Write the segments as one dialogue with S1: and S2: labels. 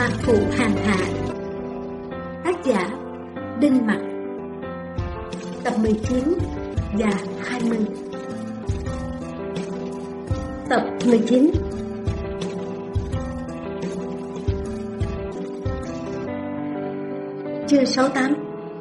S1: Họa phụ hàng hạ. Tác giả Đinh Mặc. Tập 19 và 20. Tập 19. Chương 68.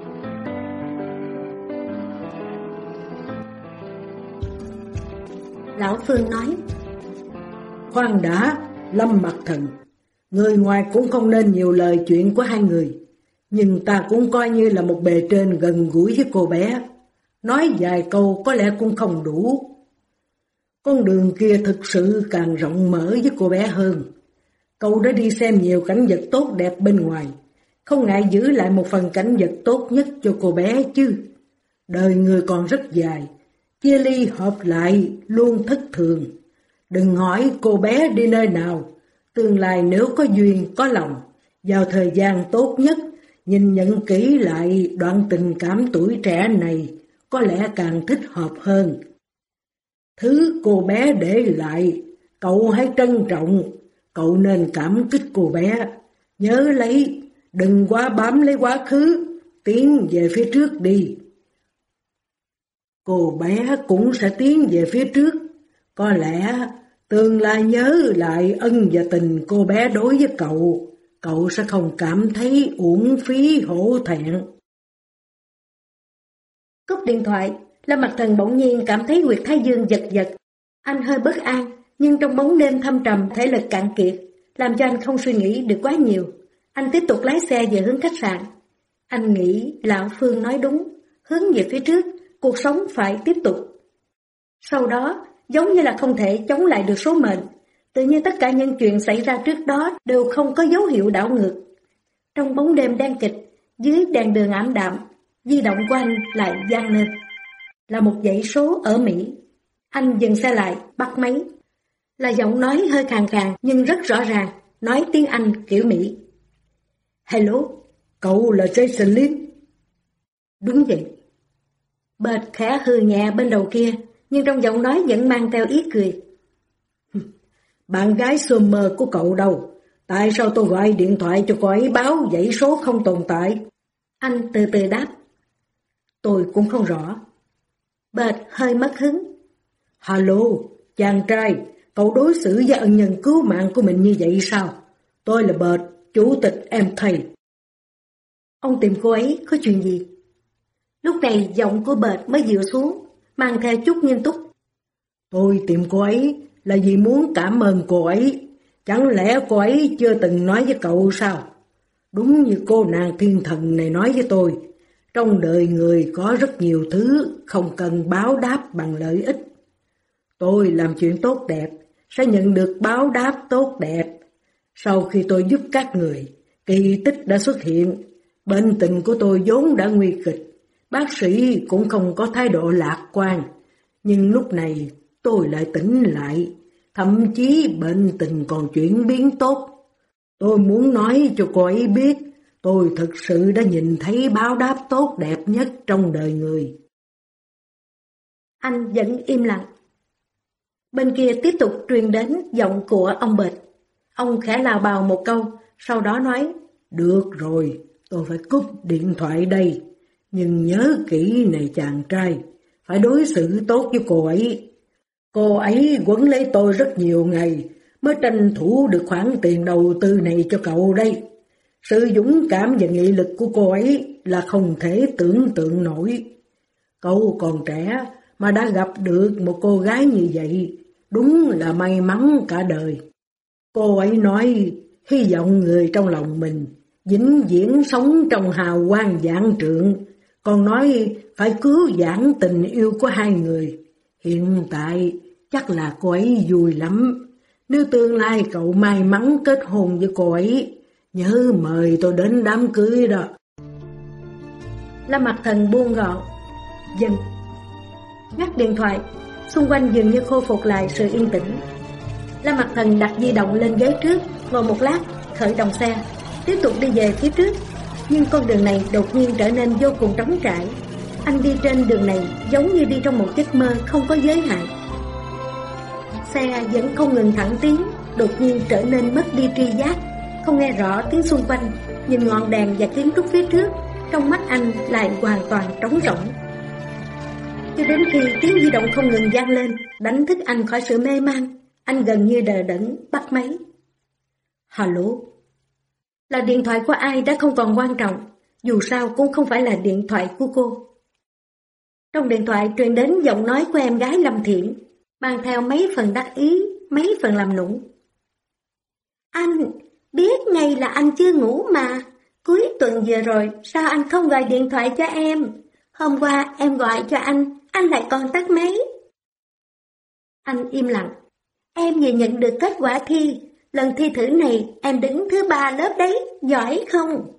S1: Lão Phương nói:
S2: Khoan đã, Lâm Mặc Thần, người ngoài cũng không nên nhiều lời chuyện của hai người, nhưng ta cũng coi như là một bề trên gần gũi với cô bé. Nói vài câu có lẽ cũng không đủ. Con đường kia thực sự càng rộng mở với cô bé hơn. Cậu đã đi xem nhiều cảnh vật tốt đẹp bên ngoài, không ngại giữ lại một phần cảnh vật tốt nhất cho cô bé chứ. Đời người còn rất dài, chia ly hợp lại luôn thất thường. Đừng hỏi cô bé đi nơi nào, tương lai nếu có duyên có lòng, vào thời gian tốt nhất, nhìn nhận kỹ lại đoạn tình cảm tuổi trẻ này có lẽ càng thích hợp hơn. Thứ cô bé để lại, cậu hãy trân trọng, cậu nên cảm kích cô bé. Nhớ lấy, đừng quá bám lấy quá khứ, tiến về phía trước đi. Cô bé cũng sẽ tiến về phía trước, có lẽ tương lai nhớ lại ân và tình cô bé đối với cậu, cậu sẽ không cảm thấy uổng phí hổ thẹn.
S1: Cúp điện thoại, Lâm Mặc Thần bỗng nhiên cảm thấy huyệt thái dương giật giật. Anh hơi bất an, nhưng trong bóng đêm thâm trầm thể lực cạn kiệt, làm cho anh không suy nghĩ được quá nhiều. Anh tiếp tục lái xe về hướng khách sạn. Anh nghĩ Lão Phương nói đúng, hướng về phía trước, cuộc sống phải tiếp tục. Sau đó, giống như là không thể chống lại được số mệnh, tự nhiên tất cả những chuyện xảy ra trước đó đều không có dấu hiệu đảo ngược. Trong bóng đêm đen kịch, dưới đèn đường ảm đạm, di động của anh lại vang lên. Là một dãy số ở Mỹ. Anh dừng xe lại, bắt máy. Là giọng nói hơi khàn khàn nhưng rất rõ ràng, nói tiếng Anh kiểu Mỹ.
S2: Hello, cậu là Jason Lin?
S1: Đúng vậy. Bệt khẽ hừ nhẹ bên đầu kia, nhưng trong giọng nói vẫn mang theo ý cười.
S2: Bạn gái Summer của cậu đâu? Tại sao tôi gọi điện thoại cho cô ấy báo dãy số không tồn tại?
S1: Anh từ từ đáp. Tôi cũng không rõ. Bệt hơi mất hứng.
S2: Hello, chàng trai, cậu đối xử với ân nhân cứu mạng của mình như vậy sao? Tôi là Bệt, chủ tịch MK.
S1: Ông tìm cô ấy có chuyện gì? Lúc này giọng của Bệt mới dịu xuống, mang theo chút nghiêm túc.
S2: Tôi tìm cô ấy là vì muốn cảm ơn cô ấy. Chẳng lẽ cô ấy chưa từng nói với cậu sao? Đúng như cô nàng thiên thần này nói với tôi, trong đời người có rất nhiều thứ không cần báo đáp bằng lợi ích. Tôi làm chuyện tốt đẹp, sẽ nhận được báo đáp tốt đẹp. Sau khi tôi giúp các người, kỳ tích đã xuất hiện. Bệnh tình của tôi vốn đã nguy kịch, bác sĩ cũng không có thái độ lạc quan. Nhưng lúc này tôi lại tỉnh lại, thậm chí bệnh tình còn chuyển biến tốt. Tôi muốn nói cho cô ấy biết, tôi thực sự đã nhìn thấy báo đáp tốt đẹp nhất trong đời người.
S1: Anh vẫn im lặng. Bên kia tiếp tục truyền đến giọng của ông Bệt. Ông khẽ lào bào một câu, sau đó nói:
S2: Được rồi, tôi phải cúp điện thoại đây. Nhưng nhớ kỹ này chàng trai, phải đối xử tốt với cô ấy. Cô ấy quấn lấy tôi rất nhiều ngày mới tranh thủ được khoản tiền đầu tư này cho cậu đây. Sự dũng cảm và nghị lực của cô ấy là không thể tưởng tượng nổi. Cậu còn trẻ mà đã gặp được một cô gái như vậy, đúng là may mắn cả đời. Cô ấy nói hy vọng người trong lòng mình vĩnh viễn sống trong hào quang vạn trượng, còn nói phải cứu vãn tình yêu của hai người. Hiện tại chắc là cô ấy vui lắm. Nếu tương lai cậu may mắn kết hôn với cô ấy, nhớ mời tôi đến đám cưới đó.
S1: Lâm Mặc Thần buông gọn. Dừng. Ngắt điện thoại, xung quanh dường như khôi phục lại sự yên tĩnh. Lâm Mặc Thần đặt di động lên ghế trước, ngồi một lát, khởi động xe, tiếp tục đi về phía trước. Nhưng con đường này đột nhiên trở nên vô cùng trống trải. Anh đi trên đường này giống như đi trong một giấc mơ không có giới hạn. Xe vẫn không ngừng thẳng tiến, đột nhiên trở nên mất đi tri giác, không nghe rõ tiếng xung quanh, nhìn ngọn đèn và kiến trúc phía trước, trong mắt anh lại hoàn toàn trống rỗng. Cho đến khi tiếng di động không ngừng vang lên, đánh thức anh khỏi sự mê man, anh gần như đờ đẫn bắt máy. Alo? Là điện thoại của ai đã không còn quan trọng, dù sao cũng không phải là điện thoại của cô. Trong điện thoại truyền đến giọng nói của em gái Lâm Thiển, mang theo mấy phần đắc ý, mấy phần làm nũng. Anh, biết ngay là anh chưa ngủ mà, cuối tuần vừa rồi sao anh không gọi điện thoại cho em? Hôm qua em gọi cho anh lại còn tắt máy. Anh im lặng. Em vừa nhận được kết quả thi, lần thi thử này em đứng thứ 3 lớp đấy, giỏi không?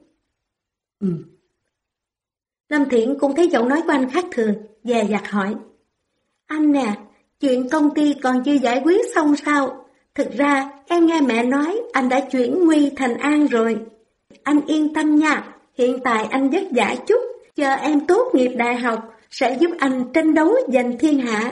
S1: Lâm Thiển cũng thấy giọng nói của anh khác thường, dè dặt hỏi. Anh nè, chuyện công ty còn chưa giải quyết xong sao? Thực ra em nghe mẹ nói anh đã chuyển nguy thành an rồi. Anh yên tâm nha, hiện tại anh vất vả chút, chờ em tốt nghiệp đại học sẽ giúp anh tranh đấu giành thiên hạ.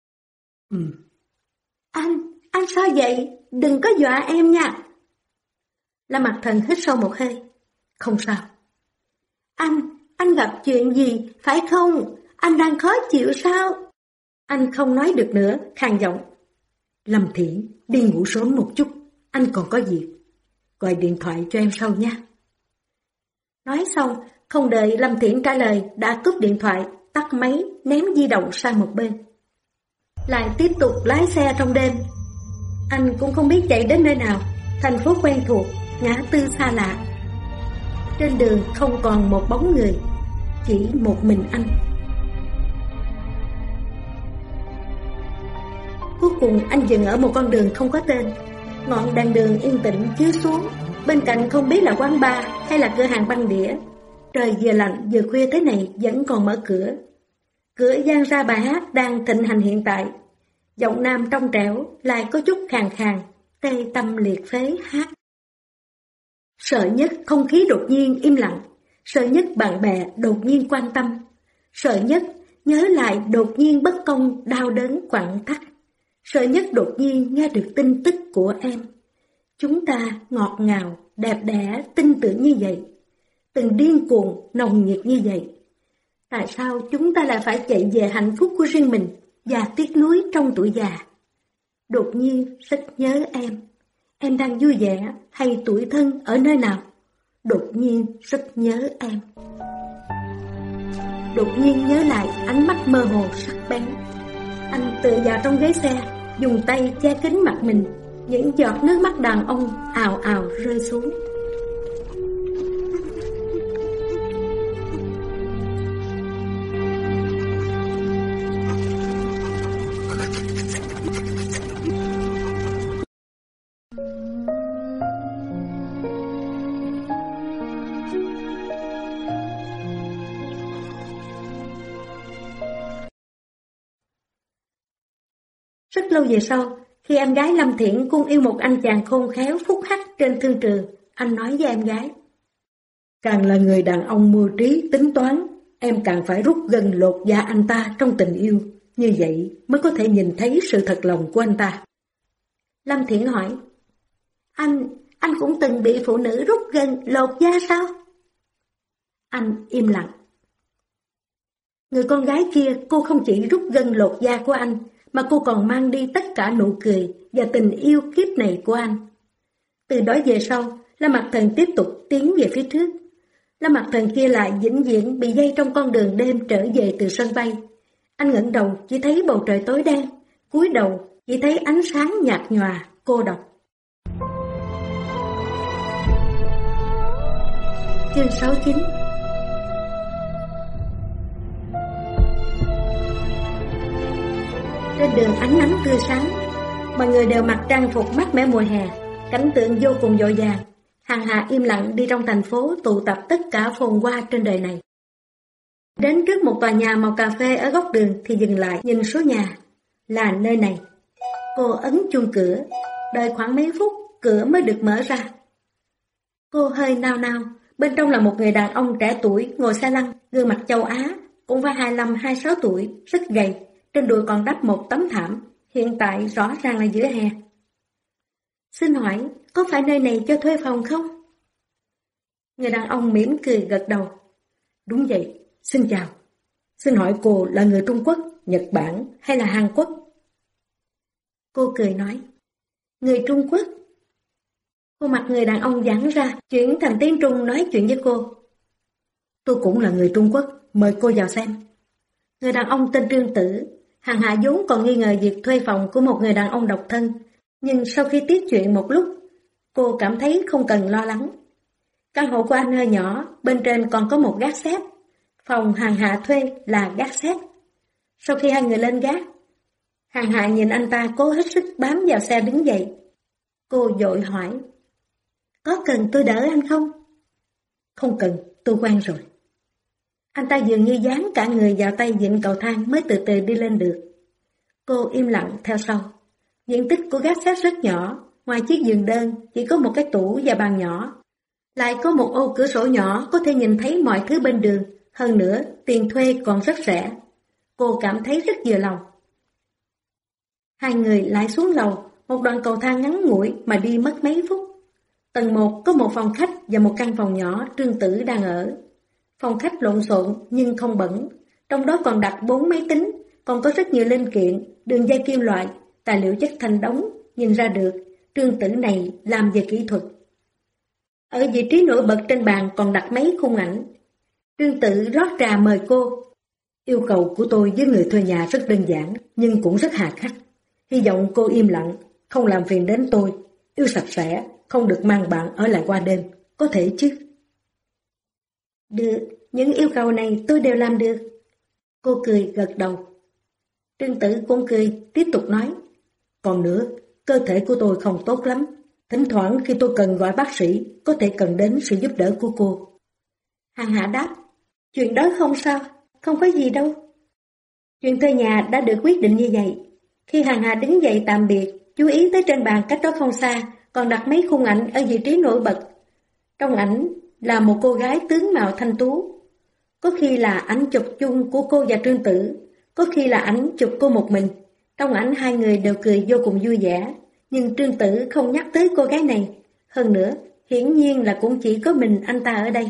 S1: Anh sao vậy? Đừng có dọa em nha. Lâm Mặc Thần hít sâu một hơi. Không sao. Anh gặp chuyện gì, phải không? Anh đang khó chịu sao? Anh không nói được nữa, khàn giọng. Lâm Thiển, đi ngủ sớm một chút, anh còn có việc. Gọi điện thoại cho em sau nha. Nói xong, không đợi Lâm Thiển trả lời, đã cúp điện thoại, tắt máy, ném di động sang một bên. Lại tiếp tục lái xe trong đêm. Anh cũng không biết chạy đến nơi nào, thành phố quen thuộc, ngã tư xa lạ. Trên đường không còn một bóng người, chỉ một mình anh. Cuối cùng anh dừng ở một con đường không có tên. Ngọn đèn đường yên tĩnh chiếu xuống, bên cạnh không biết là quán bar hay là cửa hàng băng đĩa. Trời vừa lạnh vừa khuya thế này vẫn còn mở cửa. Cửa vang ra bài hát đang thịnh hành hiện tại. Giọng nam trong trẻo lại có chút khàn khàn, tê tâm liệt phế hát. Sợ nhất không khí đột nhiên im lặng, sợ nhất bạn bè đột nhiên quan tâm, sợ nhất nhớ lại đột nhiên bất công đau đớn quặn thắt, sợ nhất đột nhiên nghe được tin tức của em. Chúng ta ngọt ngào, đẹp đẽ, tin tưởng như vậy, từng điên cuồng, nồng nhiệt như vậy. Tại sao chúng ta lại phải chạy về hạnh phúc của riêng mình và tiếc nuối trong tuổi già? Đột nhiên rất nhớ em. Em đang vui vẻ hay tủi thân ở nơi nào? Đột nhiên rất nhớ em. Đột nhiên nhớ lại ánh mắt mơ hồ sắc bén. Anh tựa vào trong ghế xe, dùng tay che kín mặt mình. Những giọt nước mắt đàn ông ào ào rơi xuống. Rất lâu về sau, khi em gái Lâm Thiển cung yêu một anh chàng khôn khéo phúc hắc trên thương trường, anh nói với em gái. Càng là người đàn ông mưu trí tính toán, em càng phải rút gân lột da anh ta trong tình yêu, như vậy mới có thể nhìn thấy sự thật lòng của anh ta. Lâm Thiển hỏi, anh cũng từng bị phụ nữ rút gân lột da sao? Anh im lặng. Người con gái kia cô không chỉ rút gân lột da của anh, mà cô còn mang đi tất cả nụ cười và tình yêu kiếp này của anh. Từ đó về sau, Lâm Mặc Thần tiếp tục tiến về phía trước. Lâm Mặc Thần kia lại vĩnh viễn bị dây trong con đường đêm trở về từ sân bay. Anh ngẩng đầu chỉ thấy bầu trời tối đen, cúi đầu chỉ thấy ánh sáng nhạt nhòa, cô độc. Chương 69. Trên đường ánh nắng tươi sáng, mọi người đều mặc trang phục mát mẻ mùa hè, cảnh tượng vô cùng dội vàng. Hàng hà im lặng đi trong thành phố tụ tập tất cả phồn hoa trên đời này. Đến trước một tòa nhà màu cà phê ở góc đường thì dừng lại nhìn số nhà. Là nơi này. Cô ấn chuông cửa, đợi khoảng mấy phút cửa mới được mở ra. Cô hơi nao nao, bên trong là một người đàn ông trẻ tuổi ngồi xe lăn, gương mặt châu Á, cũng phải 25-26 tuổi, rất gầy. Trên đùi còn đắp một tấm thảm, hiện tại rõ ràng là giữa hè. Xin hỏi, có phải nơi này cho thuê phòng không? Người đàn ông mỉm cười gật đầu.
S2: Đúng vậy, xin chào. Xin hỏi cô là người Trung Quốc, Nhật Bản hay là Hàn Quốc?
S1: Cô cười nói, người Trung Quốc. Khuôn mặt người đàn ông giãn ra, chuyển thành tiếng Trung nói chuyện với cô.
S2: Tôi cũng là người Trung Quốc, mời cô vào xem.
S1: Người đàn ông tên Trương Tử. Hằng Hạ vốn còn nghi ngờ việc thuê phòng của một người đàn ông độc thân, nhưng sau khi tiếp chuyện một lúc, cô cảm thấy không cần lo lắng. Căn hộ của anh hơi nhỏ, bên trên còn có một gác xếp. Phòng Hằng Hạ thuê là gác xếp. Sau khi hai người lên gác, Hằng Hạ nhìn anh ta cố hết sức bám vào xe đứng dậy. Cô vội hỏi, có cần tôi đỡ anh không?
S2: Không cần, tôi quen rồi.
S1: Anh ta dường như dán cả người vào tay vịn cầu thang mới từ từ đi lên được. Cô im lặng theo sau. Diện tích của gác xếp rất nhỏ, ngoài chiếc giường đơn chỉ có một cái tủ và bàn nhỏ. Lại có một ô cửa sổ nhỏ có thể nhìn thấy mọi thứ bên đường, hơn nữa tiền thuê còn rất rẻ. Cô cảm thấy rất vừa lòng. Hai người lại xuống lầu, một đoạn cầu thang ngắn ngủi mà đi mất mấy phút. Tầng 1 có một phòng khách và một căn phòng nhỏ Trương Tử đang ở. Phòng khách lộn xộn nhưng không bẩn, trong đó còn đặt 4 máy tính, còn có rất nhiều linh kiện, đường dây kim loại, tài liệu chất thành đống, nhìn ra được Trương Tử này làm về kỹ thuật. Ở vị trí nổi bật trên bàn còn đặt mấy khung ảnh. Trương Tử rót trà mời cô.
S2: Yêu cầu của tôi với người thuê nhà rất đơn giản, nhưng cũng rất hà khắc. Hy vọng cô im lặng, không làm phiền đến tôi, yêu sạch sẽ, không được mang bạn ở lại qua đêm, có thể chứ?
S1: Được, những yêu cầu này tôi đều làm được. Cô cười gật đầu. Trương Tử cũng cười, tiếp tục nói.
S2: Còn nữa, cơ thể của tôi không tốt lắm. Thỉnh thoảng khi tôi cần gọi bác sĩ, có thể cần đến sự giúp đỡ của cô.
S1: Hằng Hạ đáp, chuyện đó không sao, không có gì đâu. Chuyện thuê nhà đã được quyết định như vậy. Khi Hằng Hạ đứng dậy tạm biệt, chú ý tới trên bàn cách đó không xa, còn đặt mấy khung ảnh ở vị trí nổi bật. Trong ảnh là một cô gái tướng mạo thanh tú. Có khi là ảnh chụp chung của cô và Trương Tử, có khi là ảnh chụp cô một mình. Trong ảnh hai người đều cười vô cùng vui vẻ, nhưng Trương Tử không nhắc tới cô gái này. Hơn nữa, hiển nhiên là cũng chỉ có mình anh ta ở đây.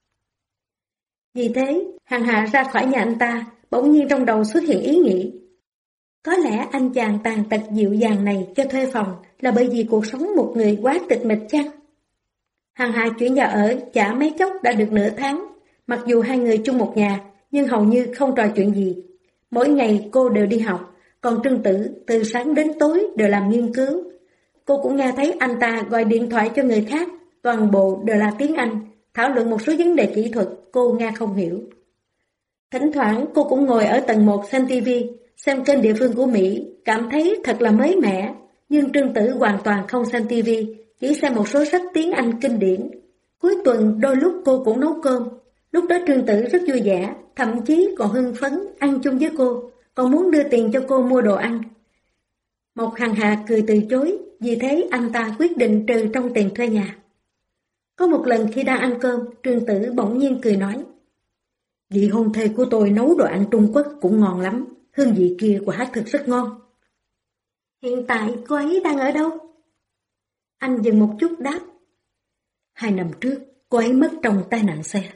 S1: Vì thế, Hằng Hạ ra khỏi nhà anh ta, bỗng nhiên trong đầu xuất hiện ý nghĩ. Có lẽ anh chàng tàn tật dịu dàng này cho thuê phòng là bởi vì cuộc sống một người quá tịch mịch chăng? Hằng Hạ chuyển vào ở chả mấy chốc đã được nửa tháng, mặc dù hai người chung một nhà, nhưng hầu như không trò chuyện gì. Mỗi ngày cô đều đi học, còn Trương Tử từ sáng đến tối đều làm nghiên cứu. Cô cũng nghe thấy anh ta gọi điện thoại cho người khác, toàn bộ đều là tiếng Anh, thảo luận một số vấn đề kỹ thuật cô nghe không hiểu. Thỉnh thoảng cô cũng ngồi ở tầng 1 xem TV, xem kênh địa phương của Mỹ, cảm thấy thật là mới mẻ, nhưng Trương Tử hoàn toàn không xem TV, chỉ xem một số sách tiếng Anh kinh điển. Cuối tuần đôi lúc cô cũng nấu cơm, lúc đó Trương Tử rất vui vẻ, thậm chí còn hưng phấn ăn chung với cô, còn muốn đưa tiền cho cô mua đồ ăn. Một Hằng Hạ cười từ chối, vì thế anh ta quyết định trừ trong tiền thuê nhà. Có một lần khi đang ăn cơm, Trương Tử bỗng nhiên cười nói, vị hôn thê của tôi nấu đồ ăn Trung Quốc cũng ngon lắm, hương vị kia quả thực rất ngon. Hiện tại cô ấy đang ở đâu? Anh dừng một chút đáp,
S2: 2 năm trước, cô ấy mất trong tai nạn xe.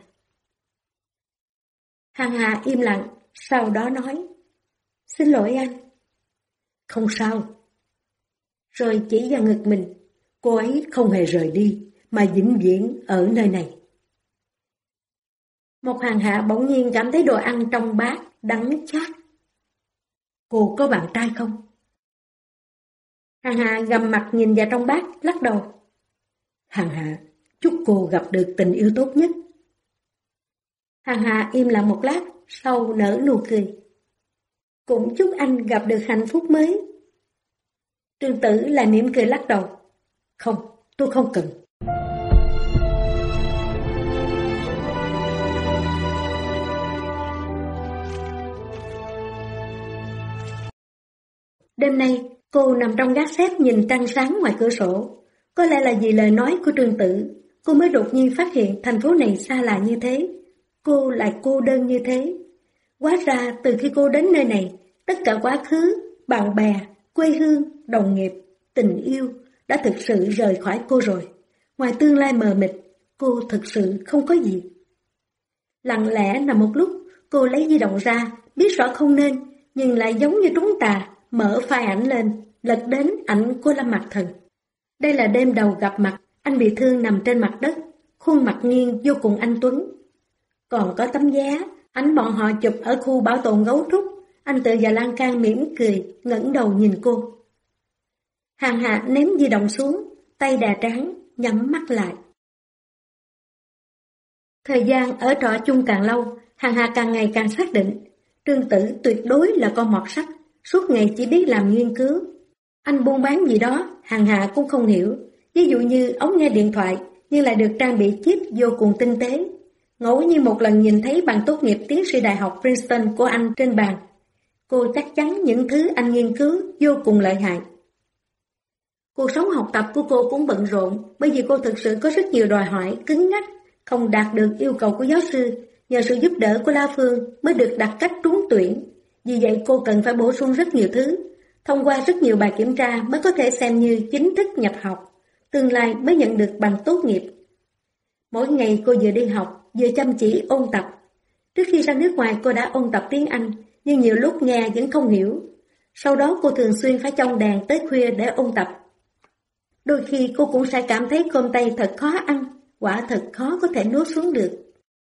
S1: Hằng Hạ im lặng, sau đó nói, xin lỗi anh.
S2: Không sao.
S1: Rồi chỉ vào ngực mình,
S2: cô ấy không hề rời đi, mà vĩnh viễn ở nơi này.
S1: Một Hằng Hạ bỗng nhiên cảm thấy đồ ăn trong bát đắng chát.
S2: Cô có bạn trai không?
S1: Hằng Hạ gầm mặt nhìn vào trong bát, lắc đầu.
S2: Hằng Hạ, chúc cô gặp được tình yêu tốt nhất.
S1: Hằng Hạ im lặng một lát, sau nở nụ cười. Cũng chúc anh gặp được hạnh phúc mới. Trương Tử lại mỉm cười lắc đầu.
S2: Không, tôi không cần.
S1: Đêm nay, cô nằm trong gác xếp nhìn trăng sáng ngoài cửa sổ. Có lẽ là vì lời nói của Trương Tử, cô mới đột nhiên phát hiện thành phố này xa lạ như thế. Cô lại cô đơn như thế. Hóa ra từ khi cô đến nơi này, tất cả quá khứ, bạn bè, quê hương, đồng nghiệp, tình yêu, đã thực sự rời khỏi cô rồi. Ngoài tương lai mờ mịt, cô thực sự không có gì. Lặng lẽ nằm một lúc, cô lấy di động ra, biết rõ không nên, nhưng lại giống như trúng tà, mở file ảnh lên, lật đến ảnh của Lâm Mặc Thần. Đây là đêm đầu gặp mặt, anh bị thương nằm trên mặt đất, khuôn mặt nghiêng vô cùng anh tuấn. Còn có tấm giá, ảnh bọn họ chụp ở khu bảo tồn gấu trúc, anh tựa vào lan can mỉm cười, ngẩng đầu nhìn cô. Hàng Hạ ném di động xuống, tay đè trán, nhắm mắt lại. Thời gian ở trọ chung càng lâu, Hàng Hạ càng ngày càng xác định, Trương Tử tuyệt đối là con mọt sách, suốt ngày chỉ biết làm nghiên cứu. Anh buôn bán gì đó, Hàng Hạ cũng không hiểu, ví dụ như ống nghe điện thoại, nhưng lại được trang bị chip vô cùng tinh tế. Ngẫu nhiên một lần nhìn thấy bằng tốt nghiệp tiến sĩ đại học Princeton của anh trên bàn, cô chắc chắn những thứ anh nghiên cứu vô cùng lợi hại. Cuộc sống học tập của cô cũng bận rộn, bởi vì cô thực sự có rất nhiều đòi hỏi cứng nhắc, không đạt được yêu cầu của giáo sư. Nhờ sự giúp đỡ của La Phương mới được đặt cách trúng tuyển. Vì vậy cô cần phải bổ sung rất nhiều thứ. Thông qua rất nhiều bài kiểm tra mới có thể xem như chính thức nhập học. Tương lai mới nhận được bằng tốt nghiệp. Mỗi ngày cô vừa đi học, vừa chăm chỉ ôn tập. Trước khi ra nước ngoài cô đã ôn tập tiếng Anh, nhưng nhiều lúc nghe vẫn không hiểu. Sau đó cô thường xuyên phải chông đèn tới khuya để ôn tập. Đôi khi cô cũng sẽ cảm thấy cơm tây thật khó ăn, quả thật khó có thể nuốt xuống được.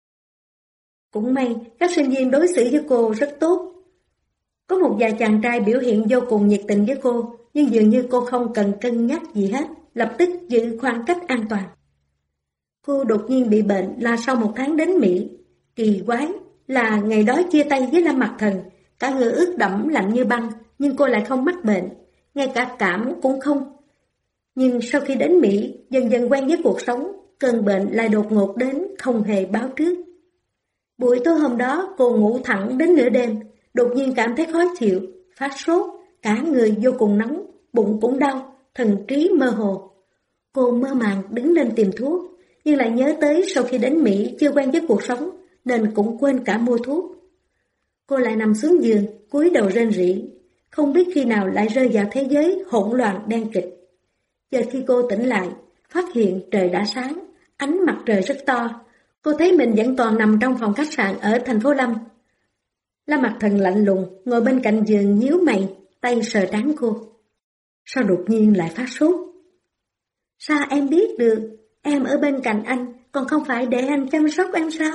S1: Cũng may, các sinh viên đối xử với cô rất tốt. Có một vài chàng trai biểu hiện vô cùng nhiệt tình với cô, nhưng dường như cô không cần cân nhắc gì hết, lập tức giữ khoảng cách an toàn. Cô đột nhiên bị bệnh là sau 1 tháng đến Mỹ. Kỳ quái là ngày đó chia tay với Lâm Mặc Thần, cả người ướt đẫm lạnh như băng, nhưng cô lại không mắc bệnh, ngay cả cảm cũng không. Nhưng sau khi đến Mỹ, dần dần quen với cuộc sống, cơn bệnh lại đột ngột đến, không hề báo trước. Buổi tối hôm đó cô ngủ thẳng đến nửa đêm, đột nhiên cảm thấy khó chịu, phát sốt, cả người vô cùng nóng, bụng cũng đau, thần trí mơ hồ. Cô mơ màng đứng lên tìm thuốc, nhưng lại nhớ tới sau khi đến Mỹ chưa quen với cuộc sống, nên cũng quên cả mua thuốc. Cô lại nằm xuống giường, cúi đầu rên rỉ, không biết khi nào lại rơi vào thế giới hỗn loạn đen kịch. Giờ khi cô tỉnh lại, phát hiện trời đã sáng, ánh mặt trời rất to. Cô thấy mình vẫn còn nằm trong phòng khách sạn ở thành phố Lâm. Lâm Mặc Thần lạnh lùng, ngồi bên cạnh giường nhíu mày, tay sờ trán cô. Sao đột nhiên lại phát sốt? Sao em biết được? Em ở bên cạnh anh, còn không phải để anh chăm sóc em sao?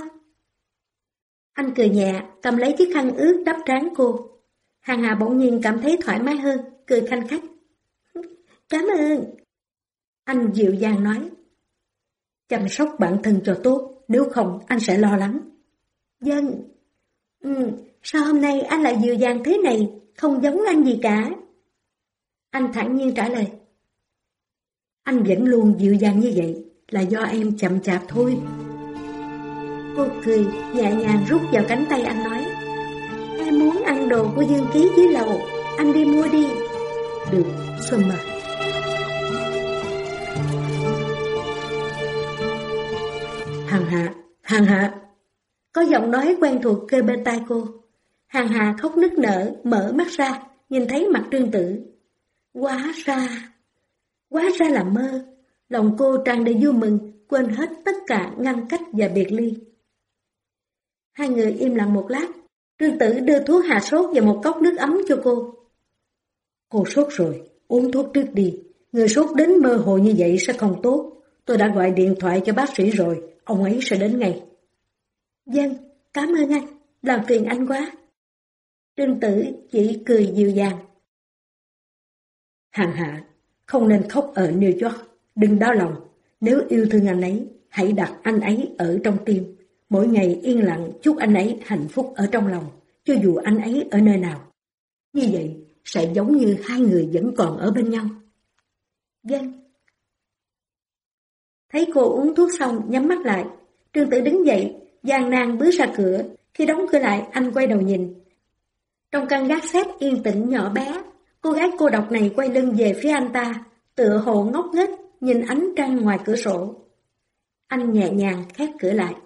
S1: Anh cười nhẹ, cầm lấy chiếc khăn ướt đắp trán cô. Hàng Hà bỗng nhiên cảm thấy thoải mái hơn, cười khanh khách. Cảm ơn. Anh dịu dàng nói. Chăm sóc bản thân cho tốt, nếu không anh sẽ lo lắng. Vâng. Sao hôm nay anh lại dịu dàng thế này, không giống anh gì cả? Anh thản nhiên trả lời. Anh vẫn luôn dịu dàng như vậy, là do em chậm chạp thôi. Cô cười, nhẹ nhàng rút vào cánh tay anh nói. Em muốn ăn đồ của Dương Ký dưới lầu, anh đi mua đi. Được, Summer. Hàng Hạ. Có giọng nói quen thuộc kề bên tai cô. Hàng Hạ khóc nức nở, mở mắt ra, nhìn thấy mặt Trương Tử. Hóa ra là mơ. Lòng cô tràn đầy vui mừng, quên hết tất cả ngăn cách và biệt ly. Hai người im lặng một lát. Trương Tử đưa thuốc hạ sốt và một cốc nước ấm cho cô. Cô sốt rồi, uống thuốc trước đi. Người sốt đến mơ hồ như vậy sẽ không tốt. Tôi đã gọi điện thoại cho bác sĩ rồi, ông ấy sẽ đến ngay. Vâng, cảm ơn anh, làm phiền anh quá. Trương Tử chỉ cười dịu dàng. Hàng Hạ, không nên khóc ở New York, đừng đau lòng. Nếu yêu thương anh ấy, hãy đặt anh ấy ở trong tim. Mỗi ngày yên lặng chúc anh ấy hạnh phúc ở trong lòng, cho dù anh ấy ở nơi nào. Như vậy sẽ giống như hai người vẫn còn ở bên nhau. Vâng. Thấy cô uống thuốc xong nhắm mắt lại, Trương Tử đứng dậy, gian nan bước ra cửa. Khi đóng cửa lại, anh quay đầu nhìn. Trong căn gác xếp yên tĩnh nhỏ bé, cô gái cô độc này quay lưng về phía anh ta, tựa hồ ngốc nghếch nhìn ánh trăng ngoài cửa sổ. Anh nhẹ nhàng khép cửa lại.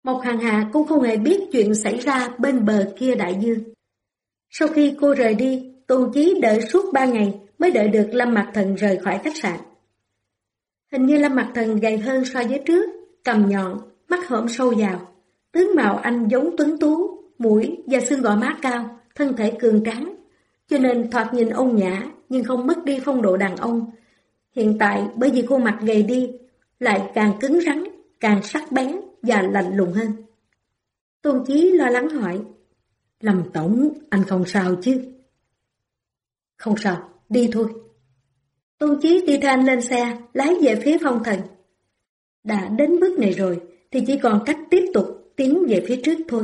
S1: Mộc Hàn Hà cũng không hề biết chuyện xảy ra bên bờ kia đại dương. Sau khi cô rời đi, Tôn Chí đợi suốt 3 ngày mới đợi được Lâm Mặc Thần rời khỏi khách sạn. Hình như Lâm Mặc Thần gầy hơn so với trước, cằm nhọn, mắt hõm sâu vào. Tướng mạo anh giống tuấn tú, mũi và xương gò má cao, thân thể cường tráng, cho nên thoạt nhìn ôn nhã nhưng không mất đi phong độ đàn ông. Hiện tại bởi vì khuôn mặt gầy đi, lại càng cứng rắn, càng sắc bén và lạnh lùng hơn. Tôn Chí lo lắng hỏi, Lâm tổng, anh không sao chứ? Không sao, đi thôi. Tôn Chí đi theo anh lên xe, lái về phía Phong Thần. Đã đến bước này rồi, thì chỉ còn cách tiếp tục tiến về phía trước thôi.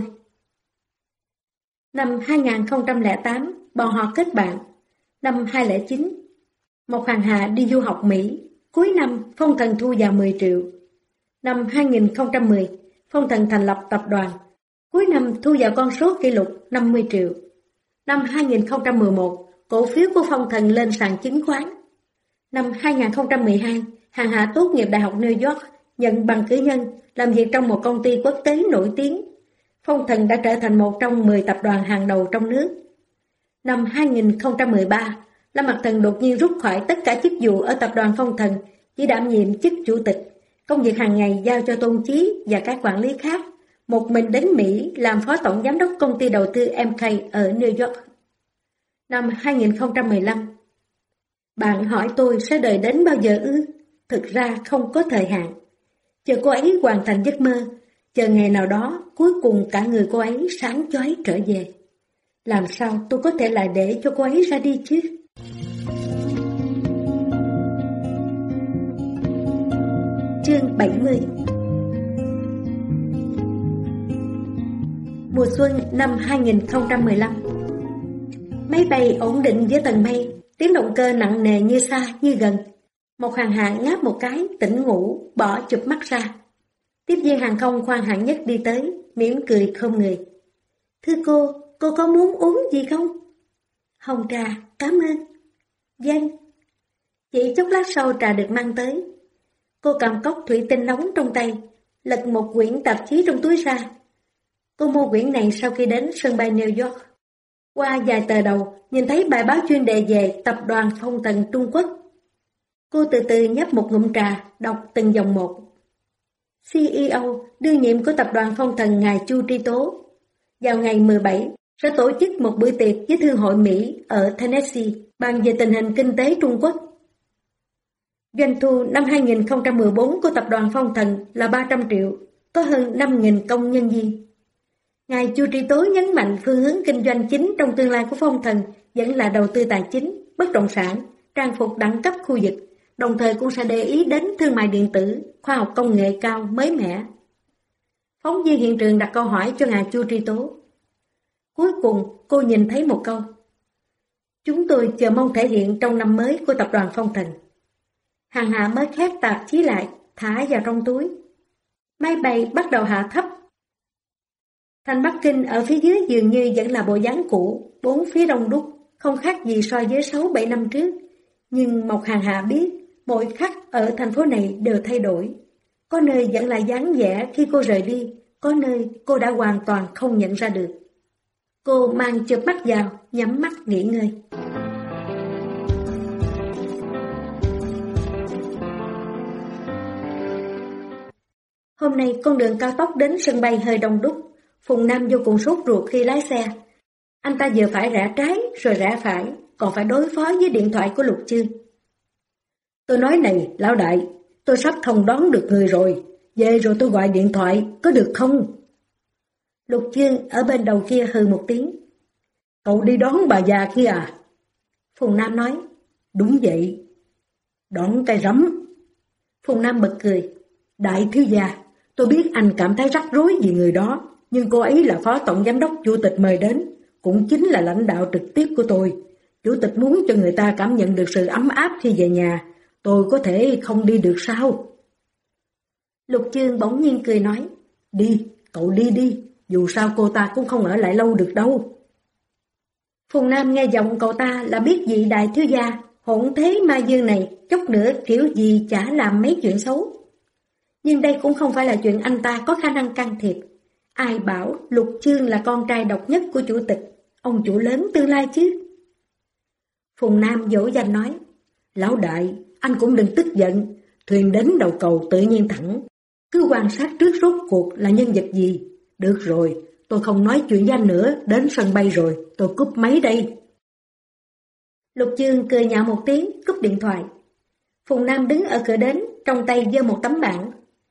S1: Năm 2008, bọn họ kết bạn. Năm 2009, Mộc Hàn Hà đi du học Mỹ. Cuối năm, Phong Thần thu vào 10 triệu. Năm 2010, Phong Thần thành lập tập đoàn. Cuối năm thu vào con số kỷ lục 50 triệu. Năm 2011, cổ phiếu của Phong Thần lên sàn chứng khoán. Năm 2012, Hàn Hà tốt nghiệp Đại học New York, nhận bằng cử nhân, làm việc trong một công ty quốc tế nổi tiếng. Phong Thần đã trở thành một trong 10 tập đoàn hàng đầu trong nước. Năm 2013, Lâm Mặc Thần đột nhiên rút khỏi tất cả chức vụ ở tập đoàn Phong Thần, chỉ đảm nhiệm chức chủ tịch. Công việc hàng ngày giao cho Tôn Chí và các quản lý khác. Một mình đến Mỹ làm phó tổng giám đốc công ty đầu tư MK ở New York. Năm 2015, bạn hỏi tôi sẽ đợi đến bao giờ ư? Thực ra không có thời hạn. Chờ cô ấy hoàn thành giấc mơ, chờ ngày nào đó cuối cùng cả người cô ấy sáng chói trở về. Làm sao tôi có thể lại để cho cô ấy ra đi chứ? Chương 70. Mùa xuân năm 2015. Máy bay ổn định giữa tầng mây, tiếng động cơ nặng nề như xa như gần. Mộc Hàn Hà ngáp một cái, tỉnh ngủ, bỏ chụp mắt ra. Tiếp viên hàng không khoang hạng nhất đi tới, mỉm cười không người. Thưa cô có muốn uống gì không? Hồng trà, cảm ơn. Vâng. Chỉ chốc lát sau trà được mang tới. Cô cầm cốc thủy tinh nóng trong tay, lật một quyển tạp chí trong túi ra. Cô mua quyển này sau khi đến sân bay New York. Qua vài tờ đầu, nhìn thấy bài báo chuyên đề về tập đoàn Phong Thần Trung Quốc. Cô từ từ nhấp một ngụm trà, đọc từng dòng một. CEO, đương nhiệm của tập đoàn Phong Thần ngài Chu Tri Tố, vào ngày 17 sẽ tổ chức một bữa tiệc với Thương hội Mỹ ở Tennessee bàn về tình hình kinh tế Trung Quốc. Doanh thu năm 2014 của tập đoàn Phong Thần là 300 triệu, có hơn 5.000 công nhân viên. Ngài Chu Tri Tố nhấn mạnh phương hướng kinh doanh chính trong tương lai của Phong Thần vẫn là đầu tư tài chính, bất động sản, trang phục đẳng cấp khu vực, đồng thời cũng sẽ để ý đến thương mại điện tử, khoa học công nghệ cao mới mẻ. Phóng viên hiện trường đặt câu hỏi cho ngài Chu Tri Tố. Cuối cùng cô nhìn thấy một câu. Chúng tôi chờ mong thể hiện trong năm mới của tập đoàn Phong Thần. Hàn Hà mới khép tạp chí lại, thả vào trong túi. Máy bay bắt đầu hạ thấp. Thành Bắc Kinh ở phía dưới dường như vẫn là bộ dáng cũ, bốn phía đông đúc, không khác gì so với 6-7 năm trước. Nhưng Mộc Hàn Hà biết, mỗi khắc ở thành phố này đều thay đổi. Có nơi vẫn là dáng vẻ khi cô rời đi, có nơi cô đã hoàn toàn không nhận ra được. Cô mang chợp mắt vào, nhắm mắt nghỉ ngơi. Hôm nay con đường cao tốc đến sân bay hơi đông đúc. Phùng Nam vô cùng sốt ruột khi lái xe. Anh ta vừa phải rẽ trái rồi rẽ phải, còn phải đối phó với điện thoại của Lục Chương. Tôi nói này, lão đại, tôi sắp thông đoán được người rồi. Về rồi tôi gọi điện thoại, có được không? Lục Chương ở bên đầu kia hừ một tiếng. Cậu đi đón bà già kia à? Phùng Nam nói. Đúng vậy. Đón cái rắm. Phùng Nam bật cười. Đại thiếu gia, tôi biết anh cảm thấy rắc rối vì người đó, nhưng cô ấy là phó tổng giám đốc chủ tịch mời đến, cũng chính là lãnh đạo trực tiếp của tôi. Chủ tịch muốn cho người ta cảm nhận được sự ấm áp khi về nhà, tôi có thể không đi được sao? Lục Chương bỗng nhiên cười nói, đi, cậu đi đi, dù sao cô ta cũng không ở lại lâu được đâu. Phùng Nam nghe giọng cậu ta là biết vị đại thiếu gia, hỗn thế ma dương này, chốc nữa kiểu gì chả làm mấy chuyện xấu. Nhưng đây cũng không phải là chuyện anh ta có khả năng can thiệp. Ai bảo Lục Chương là con trai độc nhất của chủ tịch, ông chủ lớn tương lai chứ? Phùng Nam dỗ dành nói, lão đại, anh cũng đừng tức giận, thuyền đến đầu cầu tự nhiên thẳng. Cứ quan sát trước rốt cuộc là nhân vật gì. Được rồi, tôi không nói chuyện với anh nữa, đến sân bay rồi, tôi cúp máy đây. Lục Chương cười nhạo một tiếng, cúp điện thoại. Phùng Nam đứng ở cửa đến, trong tay giơ một tấm bảng.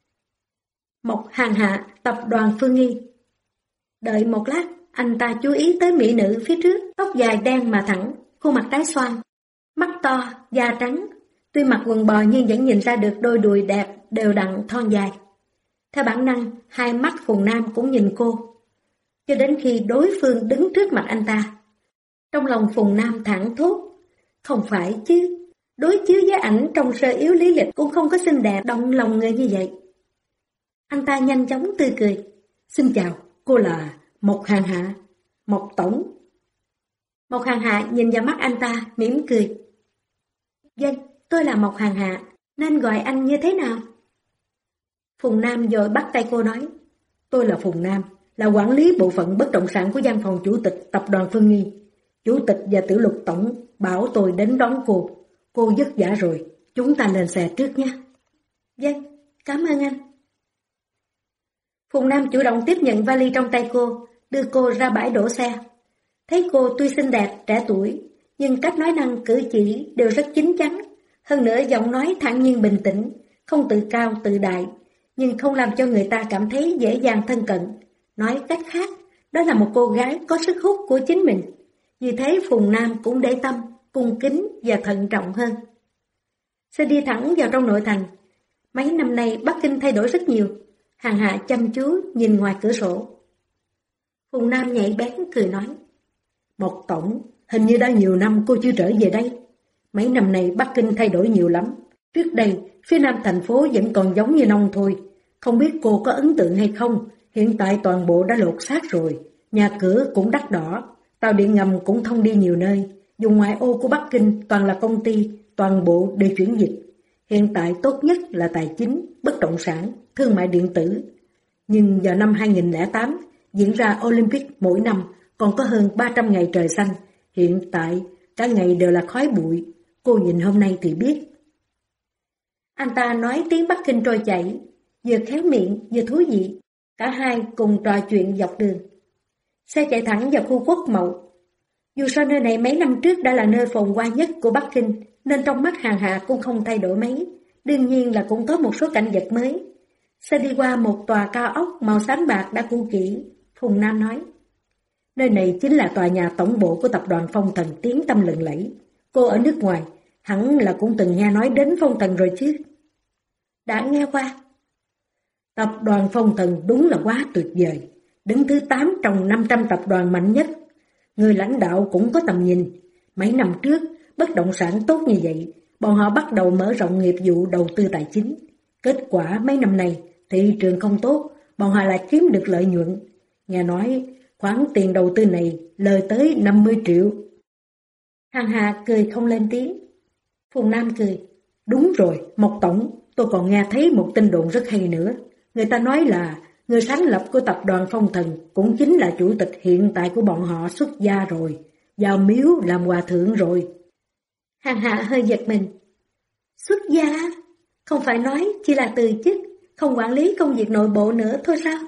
S1: Mộc Hàng Hạ, tập đoàn Phương Nghi. Đợi một lát, anh ta chú ý tới mỹ nữ phía trước, tóc dài đen mà thẳng, khuôn mặt trái xoan, mắt to, da trắng. Tuy mặc quần bò nhưng vẫn nhìn ra được đôi đùi đẹp, đều đặn, thon dài. Theo bản năng, hai mắt Phùng Nam cũng nhìn cô, cho đến khi đối phương đứng trước mặt anh ta. Trong lòng Phùng Nam thẳng thốt, không phải chứ, đối chiếu với ảnh trong sơ yếu lý lịch cũng không có xinh đẹp động lòng người như vậy. Anh ta nhanh chóng tươi cười, xin chào, cô là Mộc Hàng Hạ, Mộc Tổng. Mộc Hàng Hạ nhìn vào mắt anh ta, mỉm cười. Vâng, tôi là Mộc Hàng Hạ, nên gọi anh như thế nào? Phùng Nam vội bắt tay cô nói, tôi là Phùng Nam, là quản lý bộ phận bất động sản của văn phòng chủ tịch tập đoàn Phương Nghi. Chủ tịch và Tiểu Lục Tổng bảo tôi đến đón cô vất vả rồi, chúng ta lên xe trước nhé. Vâng, cảm ơn anh. Phùng Nam chủ động tiếp nhận vali trong tay cô, đưa cô ra bãi đổ xe. Thấy cô tuy xinh đẹp, trẻ tuổi, nhưng cách nói năng cử chỉ đều rất chín chắn. Hơn nữa giọng nói thản nhiên bình tĩnh, không tự cao tự đại, nhưng không làm cho người ta cảm thấy dễ dàng thân cận. Nói cách khác, đó là một cô gái có sức hút của chính mình. Vì thế Phùng Nam cũng để tâm, cung kính và thận trọng hơn. Xe đi thẳng vào trong nội thành. Mấy năm nay Bắc Kinh thay đổi rất nhiều. Hàng Hạ chăm chú nhìn ngoài cửa sổ. Phùng Nam nhạy bén cười nói, Mộc Tổng, hình như đã nhiều năm cô chưa trở về đây. Mấy năm nay Bắc Kinh thay đổi nhiều lắm. Trước đây, phía nam thành phố vẫn còn giống như nông thôi. Không biết cô có ấn tượng hay không, hiện tại toàn bộ đã lột xác rồi. Nhà cửa cũng đắt đỏ, tàu điện ngầm cũng thông đi nhiều nơi. Vùng ngoại ô của Bắc Kinh toàn là công ty, toàn bộ đều chuyển dịch. Hiện tại tốt nhất là tài chính, bất động sản, thương mại điện tử. Nhưng vào năm 2008, diễn ra Olympic mỗi năm còn có hơn 300 ngày trời xanh. Hiện tại, cả ngày đều là khói bụi. Cô nhìn hôm nay thì biết. Anh ta nói tiếng Bắc Kinh trôi chảy, vừa khéo miệng vừa thú vị. Cả hai cùng trò chuyện dọc đường. Xe chạy thẳng vào khu Quốc Mậu. Dù sao nơi này mấy năm trước đã là nơi phồn hoa nhất của Bắc Kinh, nên trong mắt Hàng Hạ cũng không thay đổi mấy. Đương nhiên là cũng có một số cảnh vật mới. Xe đi qua một tòa cao ốc màu xám bạc đã cũ kỹ. Phùng Nam nói, nơi này chính là tòa nhà tổng bộ của tập đoàn Phong Thần tiếng tăm lừng lẫy. Cô ở nước ngoài, hẳn là cũng từng nghe nói đến Phong Thần rồi chứ. Đã nghe qua. Tập đoàn Phong Thần đúng là quá tuyệt vời, đứng thứ 8 trong 500 tập đoàn mạnh nhất. Người lãnh đạo cũng có tầm nhìn. Mấy năm trước, bất động sản tốt như vậy, bọn họ bắt đầu mở rộng nghiệp vụ đầu tư tài chính. Kết quả mấy năm nay, thị trường không tốt, bọn họ lại kiếm được lợi nhuận. Nghe nói, khoản tiền đầu tư này lời tới 50 triệu. Hàng Hà cười không lên tiếng. Phùng Nam cười. Đúng rồi, Mộc Tổng, tôi còn nghe thấy một tin đồn rất hay nữa. Người ta nói là người sáng lập của tập đoàn Phong Thần cũng chính là chủ tịch hiện tại của bọn họ xuất gia rồi, vào miếu làm hòa thượng rồi. Hàng Hạ hơi giật mình. Xuất gia? Không phải nói chỉ là từ chức, không quản lý công việc nội bộ nữa thôi sao?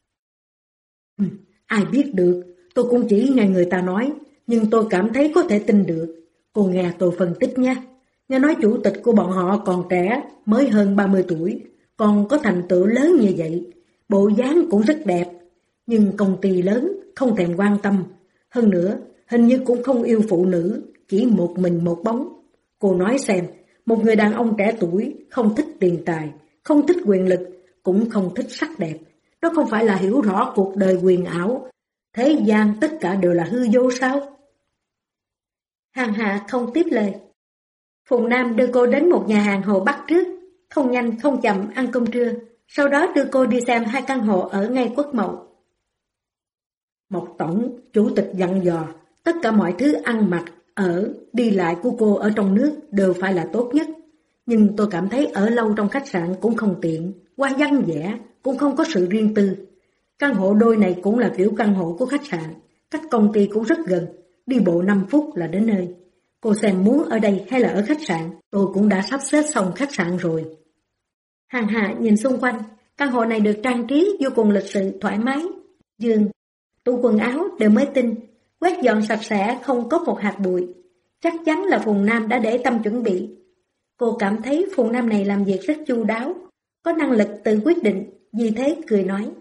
S1: Ai biết được, tôi cũng chỉ nghe người ta nói, nhưng tôi cảm thấy có thể tin được. Cô nghe tôi phân tích nha. Nghe nói chủ tịch của bọn họ còn trẻ, mới hơn 30 tuổi, còn có thành tựu lớn như vậy. Bộ dáng cũng rất đẹp, nhưng công ty lớn không thèm quan tâm. Hơn nữa, hình như cũng không yêu phụ nữ, chỉ một mình một bóng. Cô nói xem, một người đàn ông trẻ tuổi không thích tiền tài, không thích quyền lực, cũng không thích sắc đẹp. Đó không phải là hiểu rõ cuộc đời quyền ảo. Thế gian tất cả đều là hư vô sao? Hàng Hạ không tiếp lời. Phùng Nam đưa cô đến một nhà hàng Hồ Bắc trước, không nhanh không chậm ăn cơm trưa, sau đó đưa cô đi xem 2 căn hộ ở ngay Quốc Mậu. Mộc Tổng, chủ tịch dặn dò, tất cả mọi thứ ăn mặc, ở, đi lại của cô ở trong nước đều phải là tốt nhất. Nhưng tôi cảm thấy ở lâu trong khách sạn cũng không tiện, quá vắng vẻ, cũng không có sự riêng tư. Căn hộ đôi này cũng là kiểu căn hộ của khách sạn, cách công ty cũng rất gần, đi bộ 5 phút là đến nơi. Cô xem muốn ở đây hay là ở khách sạn, tôi cũng đã sắp xếp xong khách sạn rồi. Hàng Hà nhìn xung quanh, căn hộ này được trang trí vô cùng lịch sự thoải mái. Giường, tủ quần áo đều mới tinh, quét dọn sạch sẽ không có một hạt bụi. Chắc chắn là Phùng Nam đã để tâm chuẩn bị. Cô cảm thấy Phùng Nam này làm việc rất chu đáo, có năng lực tự quyết định, vì thế cười nói.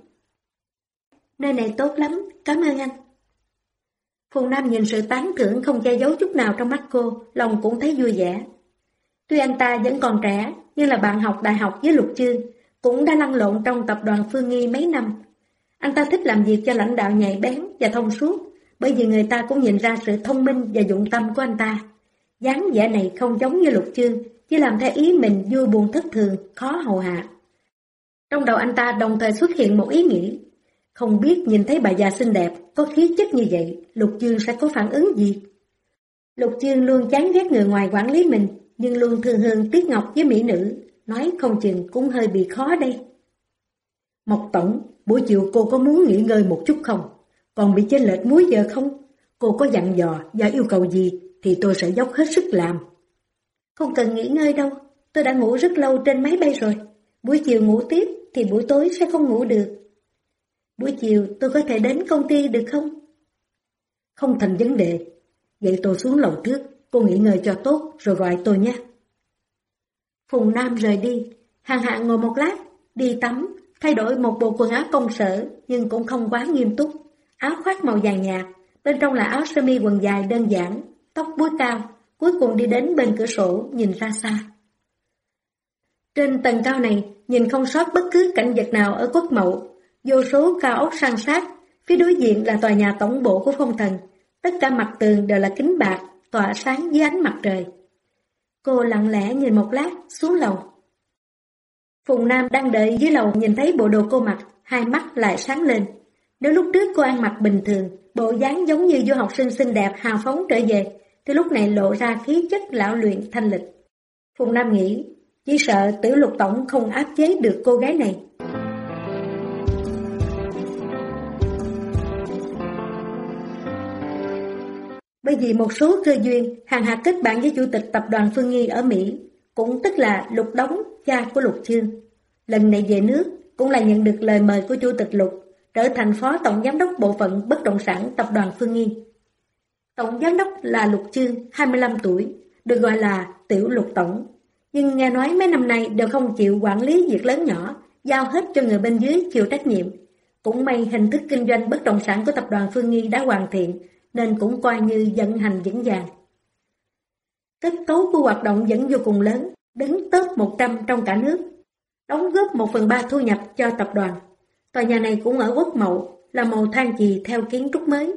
S1: Nơi này tốt lắm, cảm ơn anh. Phùng Nam nhìn sự tán thưởng không che giấu chút nào trong mắt cô, lòng cũng thấy vui vẻ. Tuy anh ta vẫn còn trẻ, nhưng là bạn học đại học với Lục Chương, cũng đã lăn lộn trong tập đoàn Phương Nghi mấy năm. Anh ta thích làm việc cho lãnh đạo nhạy bén và thông suốt, bởi vì người ta cũng nhìn ra sự thông minh và dụng tâm của anh ta. Dáng vẻ này không giống như Lục Chương, chỉ làm theo ý mình vui buồn thất thường, khó hầu hạ. Trong đầu anh ta đồng thời xuất hiện một ý nghĩ. Không biết nhìn thấy bà già xinh đẹp, có khí chất như vậy, Lục Chương sẽ có phản ứng gì? Lục Chương luôn chán ghét người ngoài quản lý mình, nhưng luôn thương hương tiếc ngọc với mỹ nữ, nói không chừng cũng hơi bị khó đây. Mộc tổng, buổi chiều cô có muốn nghỉ ngơi một chút không? Còn bị chênh lệch múi giờ không? Cô có dặn dò và yêu cầu gì thì tôi sẽ dốc hết sức làm. Không cần nghỉ ngơi đâu, tôi đã ngủ rất lâu trên máy bay rồi. Buổi chiều ngủ tiếp thì buổi tối sẽ không ngủ được. Buổi chiều tôi có thể đến công ty được không? Không thành vấn đề. Vậy tôi xuống lầu trước, cô nghỉ ngơi cho tốt rồi gọi tôi nhé. Phùng Nam rời đi, Hàng Hạ ngồi một lát, đi tắm, thay đổi một bộ quần áo công sở nhưng cũng không quá nghiêm túc. Áo khoác màu vàng nhạt, bên trong là áo sơ mi quần dài đơn giản, tóc búi cao, cuối cùng đi đến bên cửa sổ nhìn ra xa. Trên tầng cao này, nhìn không sót bất cứ cảnh vật nào ở Quốc Mậu, vô số cao ốc san sát, phía đối diện là tòa nhà tổng bộ của Phong Thần, tất cả mặt tường đều là kính bạc, tỏa sáng dưới ánh mặt trời. Cô lặng lẽ nhìn một lát, xuống lầu. Phùng Nam đang đợi dưới lầu nhìn thấy bộ đồ cô mặc, hai mắt lại sáng lên. Nếu lúc trước cô ăn mặc bình thường, bộ dáng giống như du học sinh xinh đẹp hào phóng trở về, thì lúc này lộ ra khí chất lão luyện thanh lịch. Phùng Nam nghĩ, chỉ sợ Tử Lục tổng không áp chế được cô gái này. Bởi vì một số cơ duyên, Hàng Hà kết bạn với chủ tịch tập đoàn Phương Nghi ở Mỹ, cũng tức là Lục Đống, cha của Lục Chương. Lần này về nước, cũng là nhận được lời mời của chủ tịch Lục, trở thành phó tổng giám đốc bộ phận bất động sản tập đoàn Phương Nghi. Tổng giám đốc là Lục Chương, 25 tuổi, được gọi là Tiểu Lục Tổng. Nhưng nghe nói mấy năm nay đều không chịu quản lý việc lớn nhỏ, giao hết cho người bên dưới chịu trách nhiệm. Cũng may hình thức kinh doanh bất động sản của tập đoàn Phương Nghi đã hoàn thiện, nên cũng coi như vận hành vững vàng. Kết cấu của hoạt động vẫn vô cùng lớn, đứng top 100 trong cả nước, đóng góp 1/3 thu nhập cho tập đoàn. Tòa nhà này cũng ở Quốc Mậu, là màu than chì theo kiến trúc mới.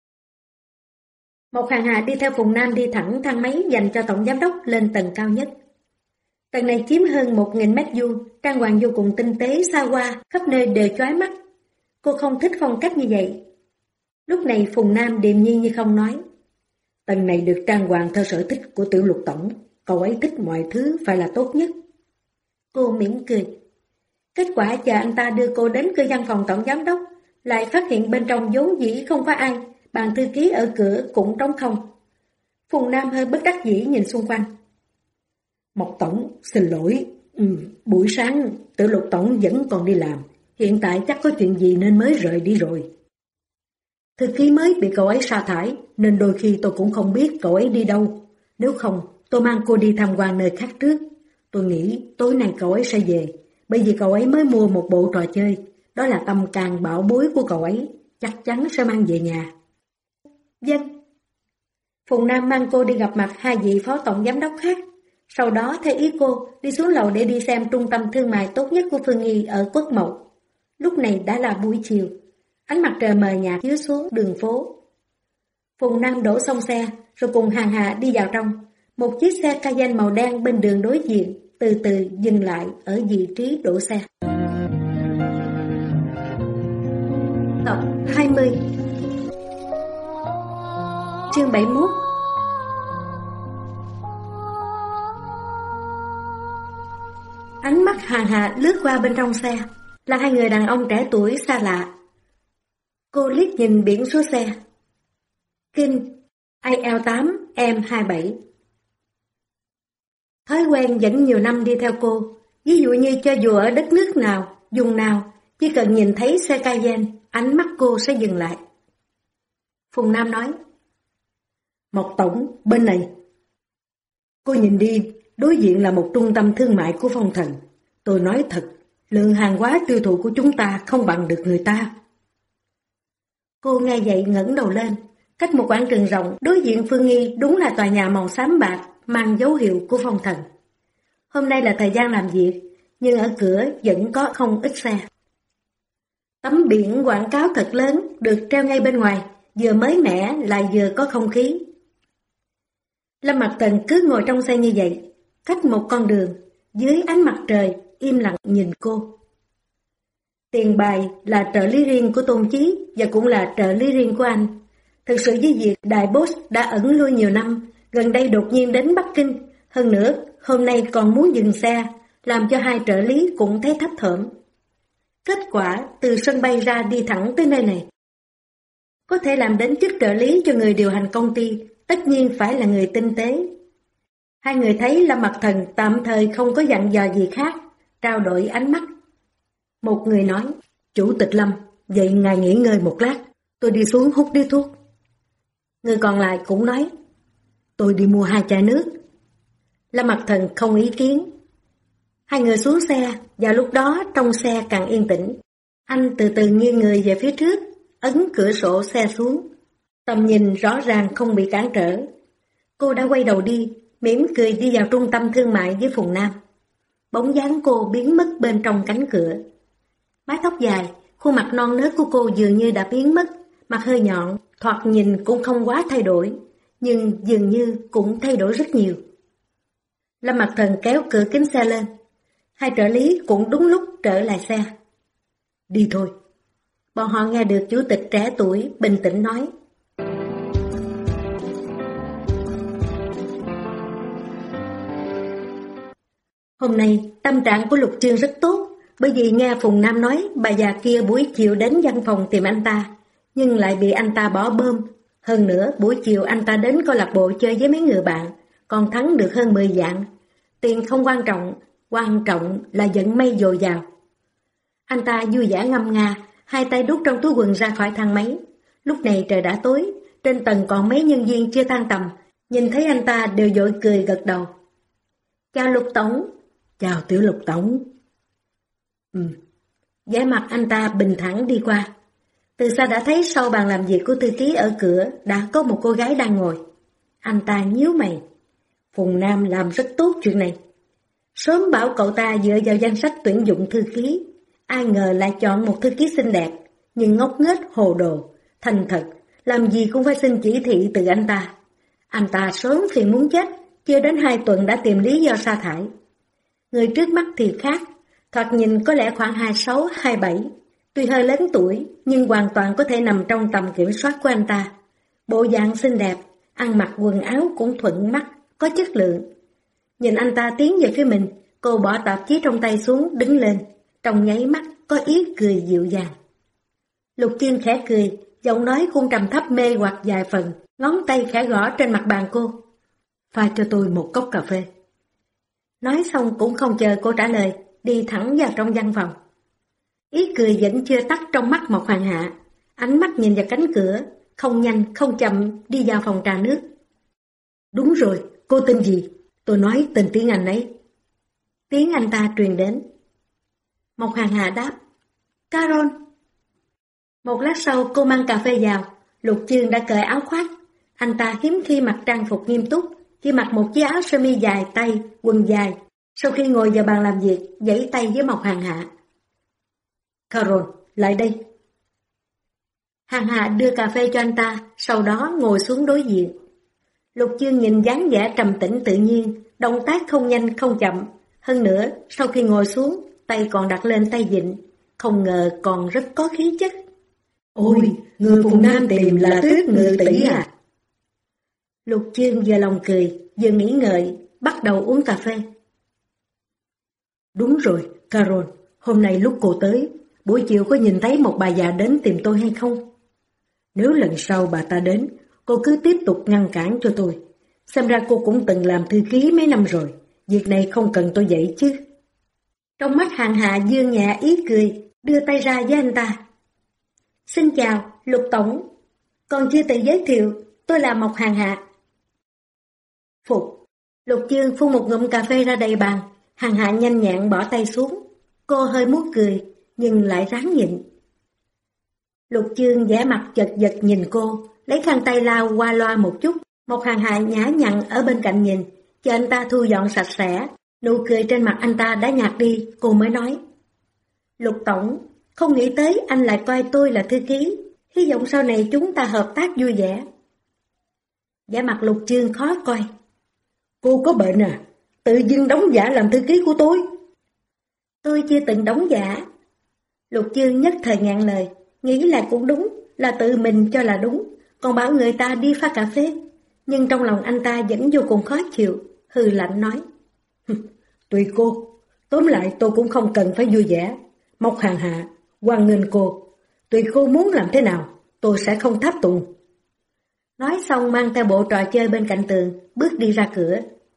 S1: Một Hàng Hà đi theo Phùng Nam đi thẳng thang máy dành cho tổng giám đốc lên tầng cao nhất. Tầng này chiếm hơn 1000 mét vuông, trang hoàng vô cùng tinh tế, xa hoa, khắp nơi đều chói mắt. Cô không thích phong cách như vậy. Lúc này Phùng Nam điềm nhiên như không nói. Tầng này được trang hoàng theo sở thích của Tiểu Lục tổng, cậu ấy thích mọi thứ phải là tốt nhất. Cô mỉm cười. Kết quả chờ anh ta đưa cô đến cửa văn phòng tổng giám đốc, lại phát hiện bên trong vốn dĩ không có ai, bàn thư ký ở cửa cũng trống không. Phùng Nam hơi bất đắc dĩ nhìn xung quanh. Mộc tổng, xin lỗi. Buổi sáng Tiểu Lục tổng vẫn còn đi làm, hiện tại chắc có chuyện gì nên mới rời đi rồi. Thư ký mới bị cậu ấy sa thải, nên đôi khi tôi cũng không biết cậu ấy đi đâu. Nếu không, tôi mang cô đi tham quan nơi khác trước. Tôi nghĩ tối nay cậu ấy sẽ về, bởi vì cậu ấy mới mua một bộ trò chơi, đó là tâm can bảo bối của cậu ấy, chắc chắn sẽ mang về nhà. Vâng. Phùng Nam mang cô đi gặp mặt hai vị phó tổng giám đốc khác, sau đó theo ý cô đi xuống lầu để đi xem trung tâm thương mại tốt nhất của Phương Nghi ở Quốc Mậu. Lúc này đã là buổi chiều, ánh mặt trời mờ nhạt chiếu xuống đường phố. Phùng Nam đổ xong xe, rồi cùng Hàng Hà đi vào trong. Một chiếc xe Cayenne màu đen bên đường đối diện từ từ dừng lại ở vị trí đổ xe. Tập 20. Chương 71. mắt Hàng Hà lướt qua bên trong xe, là hai người đàn ông trẻ tuổi xa lạ. Cô liếc nhìn biển số xe. Kinh, AL8 M27. Thói quen dẫn nhiều năm đi theo cô, ví dụ như cho dù ở đất nước nào, vùng nào, chỉ cần nhìn thấy xe Cayenne, ánh mắt cô sẽ dừng lại. Phùng Nam nói, Mộc Tổng, bên này. Cô nhìn đi, đối diện là một trung tâm thương mại của Phong Thần. Tôi nói thật, lượng hàng hóa tiêu thụ của chúng ta không bằng được người ta. Cô nghe vậy ngẩng đầu lên, cách một quảng trường rộng, đối diện Phương Nghi đúng là tòa nhà màu xám bạc, mang dấu hiệu của Phong Thần. Hôm nay là thời gian làm việc, nhưng ở cửa vẫn có không ít xe. Tấm biển quảng cáo thật lớn được treo ngay bên ngoài, vừa mới mẻ lại vừa có không khí. Lâm Mặc Thần cứ ngồi trong xe như vậy, cách một con đường, dưới ánh mặt trời, im lặng nhìn cô. Tiền Bài là trợ lý riêng của Tôn Chí và cũng là trợ lý riêng của anh. Thực sự với việc đại boss đã ẩn lui nhiều năm, gần đây đột nhiên đến Bắc Kinh, hơn nữa hôm nay còn muốn dừng xe, làm cho hai trợ lý cũng thấy thấp thỏm. Kết quả từ sân bay ra đi thẳng tới nơi này. Có thể làm đến chức trợ lý cho người điều hành công ty, tất nhiên phải là người tinh tế. Hai người thấy Lâm Mặc Thần tạm thời không có dặn dò gì khác, trao đổi ánh mắt. Một người nói, Chủ tịch Lâm, vậy ngài nghỉ ngơi một lát, tôi đi xuống hút điếu thuốc. Người còn lại cũng nói, tôi đi mua 2 chai nước. Lâm Mặc Thần không ý kiến. Hai người xuống xe, và lúc đó trong xe càng yên tĩnh. Anh từ từ nghiêng người về phía trước, ấn cửa sổ xe xuống. Tầm nhìn rõ ràng không bị cản trở. Cô đã quay đầu đi, mỉm cười đi vào trung tâm thương mại với Phùng Nam. Bóng dáng cô biến mất bên trong cánh cửa. Mái tóc dài, khuôn mặt non nớt của cô dường như đã biến mất, mặt hơi nhọn, thoạt nhìn cũng không quá thay đổi, nhưng dường như cũng thay đổi rất nhiều. Lâm Mặc Thần kéo cửa kính xe lên. Hai trợ lý cũng đúng lúc trở lại xe. Đi thôi. Bọn họ nghe được chủ tịch trẻ tuổi bình tĩnh nói. Hôm nay tâm trạng của Lục Chương rất tốt, bởi vì nghe Phùng Nam nói bà già kia buổi chiều đến văn phòng tìm anh ta, nhưng lại bị anh ta bỏ bơm. Hơn nữa buổi chiều anh ta đến câu lạc bộ chơi với mấy người bạn, còn thắng được hơn 10 vạn. Tiền không quan trọng là vận may dồi dào. Anh ta vui vẻ ngâm nga, hai tay đút trong túi quần ra khỏi thang máy. Lúc này trời đã tối, trên tầng còn mấy nhân viên chưa tan tầm, nhìn thấy anh ta đều vội cười gật đầu. Chào Lục Tổng. Chào Tiểu Lục Tổng. Vẻ mặt anh ta bình thản đi qua. Từ xa đã thấy sau bàn làm việc của thư ký ở cửa đã có một cô gái đang ngồi. Anh ta nhíu mày. Phùng Nam làm rất tốt chuyện này. Sớm bảo cậu ta dựa vào danh sách tuyển dụng thư ký. Ai ngờ lại chọn một thư ký xinh đẹp, nhưng ngốc nghếch hồ đồ, thành thật, làm gì cũng phải xin chỉ thị từ anh ta. Anh ta sớm phiền muốn chết, chưa đến 2 tuần đã tìm lý do sa thải. Người trước mắt thì khác, thoạt nhìn có lẽ khoảng 26, 27. Tuy hơi lớn tuổi, nhưng hoàn toàn có thể nằm trong tầm kiểm soát của anh ta. Bộ dạng xinh đẹp, ăn mặc quần áo cũng thuận mắt, có chất lượng. Nhìn anh ta tiến về phía mình, cô bỏ tạp chí trong tay xuống, đứng lên. Trong nháy mắt có ý cười dịu dàng. Lục Chương khẽ cười, giọng nói cũng trầm thấp mê hoặc vài phần, ngón tay khẽ gõ trên mặt bàn cô. Pha cho tôi một cốc cà phê. Nói xong cũng không chờ cô trả lời, đi thẳng vào trong văn phòng. Ý cười vẫn chưa tắt trong mắt Mộc Hoàng Hạ, ánh mắt nhìn vào cánh cửa, không nhanh không chậm đi vào phòng trà nước. Đúng rồi, cô tên gì? Tôi nói tên tiếng Anh ấy. Tiếng anh ta truyền đến. Mộc Hoàng Hạ đáp, Carol. Một lát sau cô mang cà phê vào, Lục Chương đã cởi áo khoác. Anh ta hiếm khi mặc trang phục nghiêm túc, chỉ mặc một chiếc áo sơ mi dài tay, quần dài. Sau khi ngồi vào bàn làm việc, giãy tay với Mộc Hoàng Hạ. Carol, lại đây. Hoàng Hạ đưa cà phê cho anh ta, sau đó ngồi xuống đối diện. Lục Chương nhìn dáng vẻ trầm tĩnh tự nhiên, động tác không nhanh không chậm. Hơn nữa, sau khi ngồi xuống, tay còn đặt lên tay vịn, không ngờ còn rất có khí chất. Ôi, người Phùng Nam tìm là Tuyết Ngự tỷ à? Lục Chương vừa lòng cười, vừa nghĩ ngợi, bắt đầu uống cà phê.
S2: Đúng rồi, Carol, hôm nay lúc cô tới, buổi chiều có nhìn thấy một bà già đến tìm tôi hay không? Nếu lần sau bà ta đến, cô cứ tiếp tục ngăn cản cho tôi. Xem ra cô cũng từng làm thư ký mấy năm rồi, việc này không cần tôi dạy chứ.
S1: Trong mắt Hàng Hạ dương nhẹ ý cười, đưa tay ra với anh ta. Xin chào, Lục Tổng. Còn chưa tự giới thiệu, tôi là Mộc Hàng Hạ.
S2: Phục.
S1: Lục Dương phun một ngụm cà phê ra đầy bàn, Hàng Hạ nhanh nhẹn bỏ tay xuống. Cô hơi muốn cười, nhưng lại ráng nhịn. Lục Dương vẻ mặt chật vật nhìn cô, lấy khăn tay lau qua loa một chút. Mộc Hàng Hạ nhã nhặn ở bên cạnh nhìn, chờ anh ta thu dọn sạch sẽ. Nụ cười trên mặt anh ta đã nhạt đi, cô mới nói. Lục Tổng, không nghĩ tới anh lại coi tôi là thư ký. Hy vọng sau này chúng ta hợp tác vui vẻ. Vẻ mặt Lục Dương khó coi.
S2: Cô có bệnh à? Tự dưng đóng giả làm thư ký của tôi.
S1: Tôi chưa từng đóng giả. Lục Dương nhất thời ngạn lời, nghĩ là cũng đúng, là tự mình cho là đúng, còn bảo người ta đi pha cà phê. Nhưng trong lòng anh ta vẫn vô cùng khó chịu, hừ lạnh nói.
S2: Tùy cô, tóm lại tôi cũng không cần phải vui vẻ. Mộc Hàng Hạ, hoan nghênh cô. Tùy cô muốn làm thế nào, tôi sẽ không tháp tùng.
S1: Nói xong mang theo bộ trò chơi bên cạnh tường, bước đi ra cửa.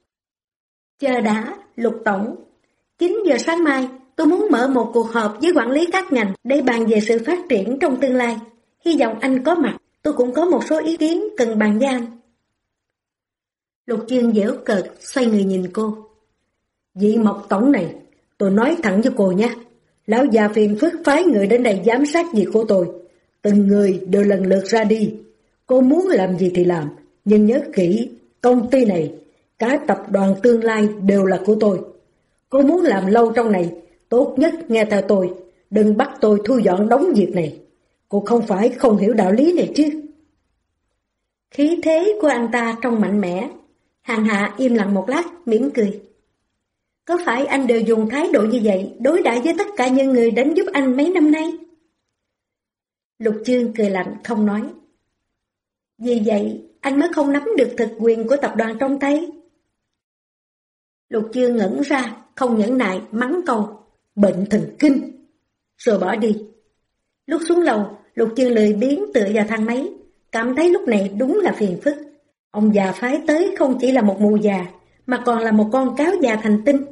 S1: Chờ đã, Lục Tổng. 9 giờ sáng mai, tôi muốn mở một cuộc họp với quản lý các ngành để bàn về sự phát triển trong tương lai. Hy vọng anh có mặt, tôi cũng có một số ý kiến cần bàn với anh.
S2: Lục Dương giễu cợt, xoay người nhìn cô. Vị Mộc Tổng này, tôi nói thẳng với cô nhé. Lão già phiền phức phái người đến đây giám sát việc của tôi. Từng người đều lần lượt ra đi. Cô muốn làm gì thì làm, nhưng nhớ kỹ, công ty này, cả tập đoàn tương lai đều là của tôi. Cô muốn làm lâu trong này, tốt nhất nghe theo tôi, đừng bắt tôi thu dọn đống việc này. Cô không phải không hiểu đạo lý này chứ.
S1: Khí thế của anh ta trông mạnh mẽ. Hàng Hạ im lặng một lát, mỉm cười. Có phải anh đều dùng thái độ như vậy đối đãi với tất cả những người đến giúp anh mấy năm nay? Lục Dương cười lạnh không nói. Vì vậy, anh mới không nắm được thực quyền của tập đoàn trong tay. Lục Dương ngẩn ra, không nhẫn nại, mắng câu, bệnh thần kinh, rồi bỏ đi. Lúc xuống lầu, Lục Dương lười biếng tựa vào thang máy, cảm thấy lúc này đúng là phiền phức. Ông già phái tới không chỉ là một mù già, mà còn là một con cáo già thành tinh.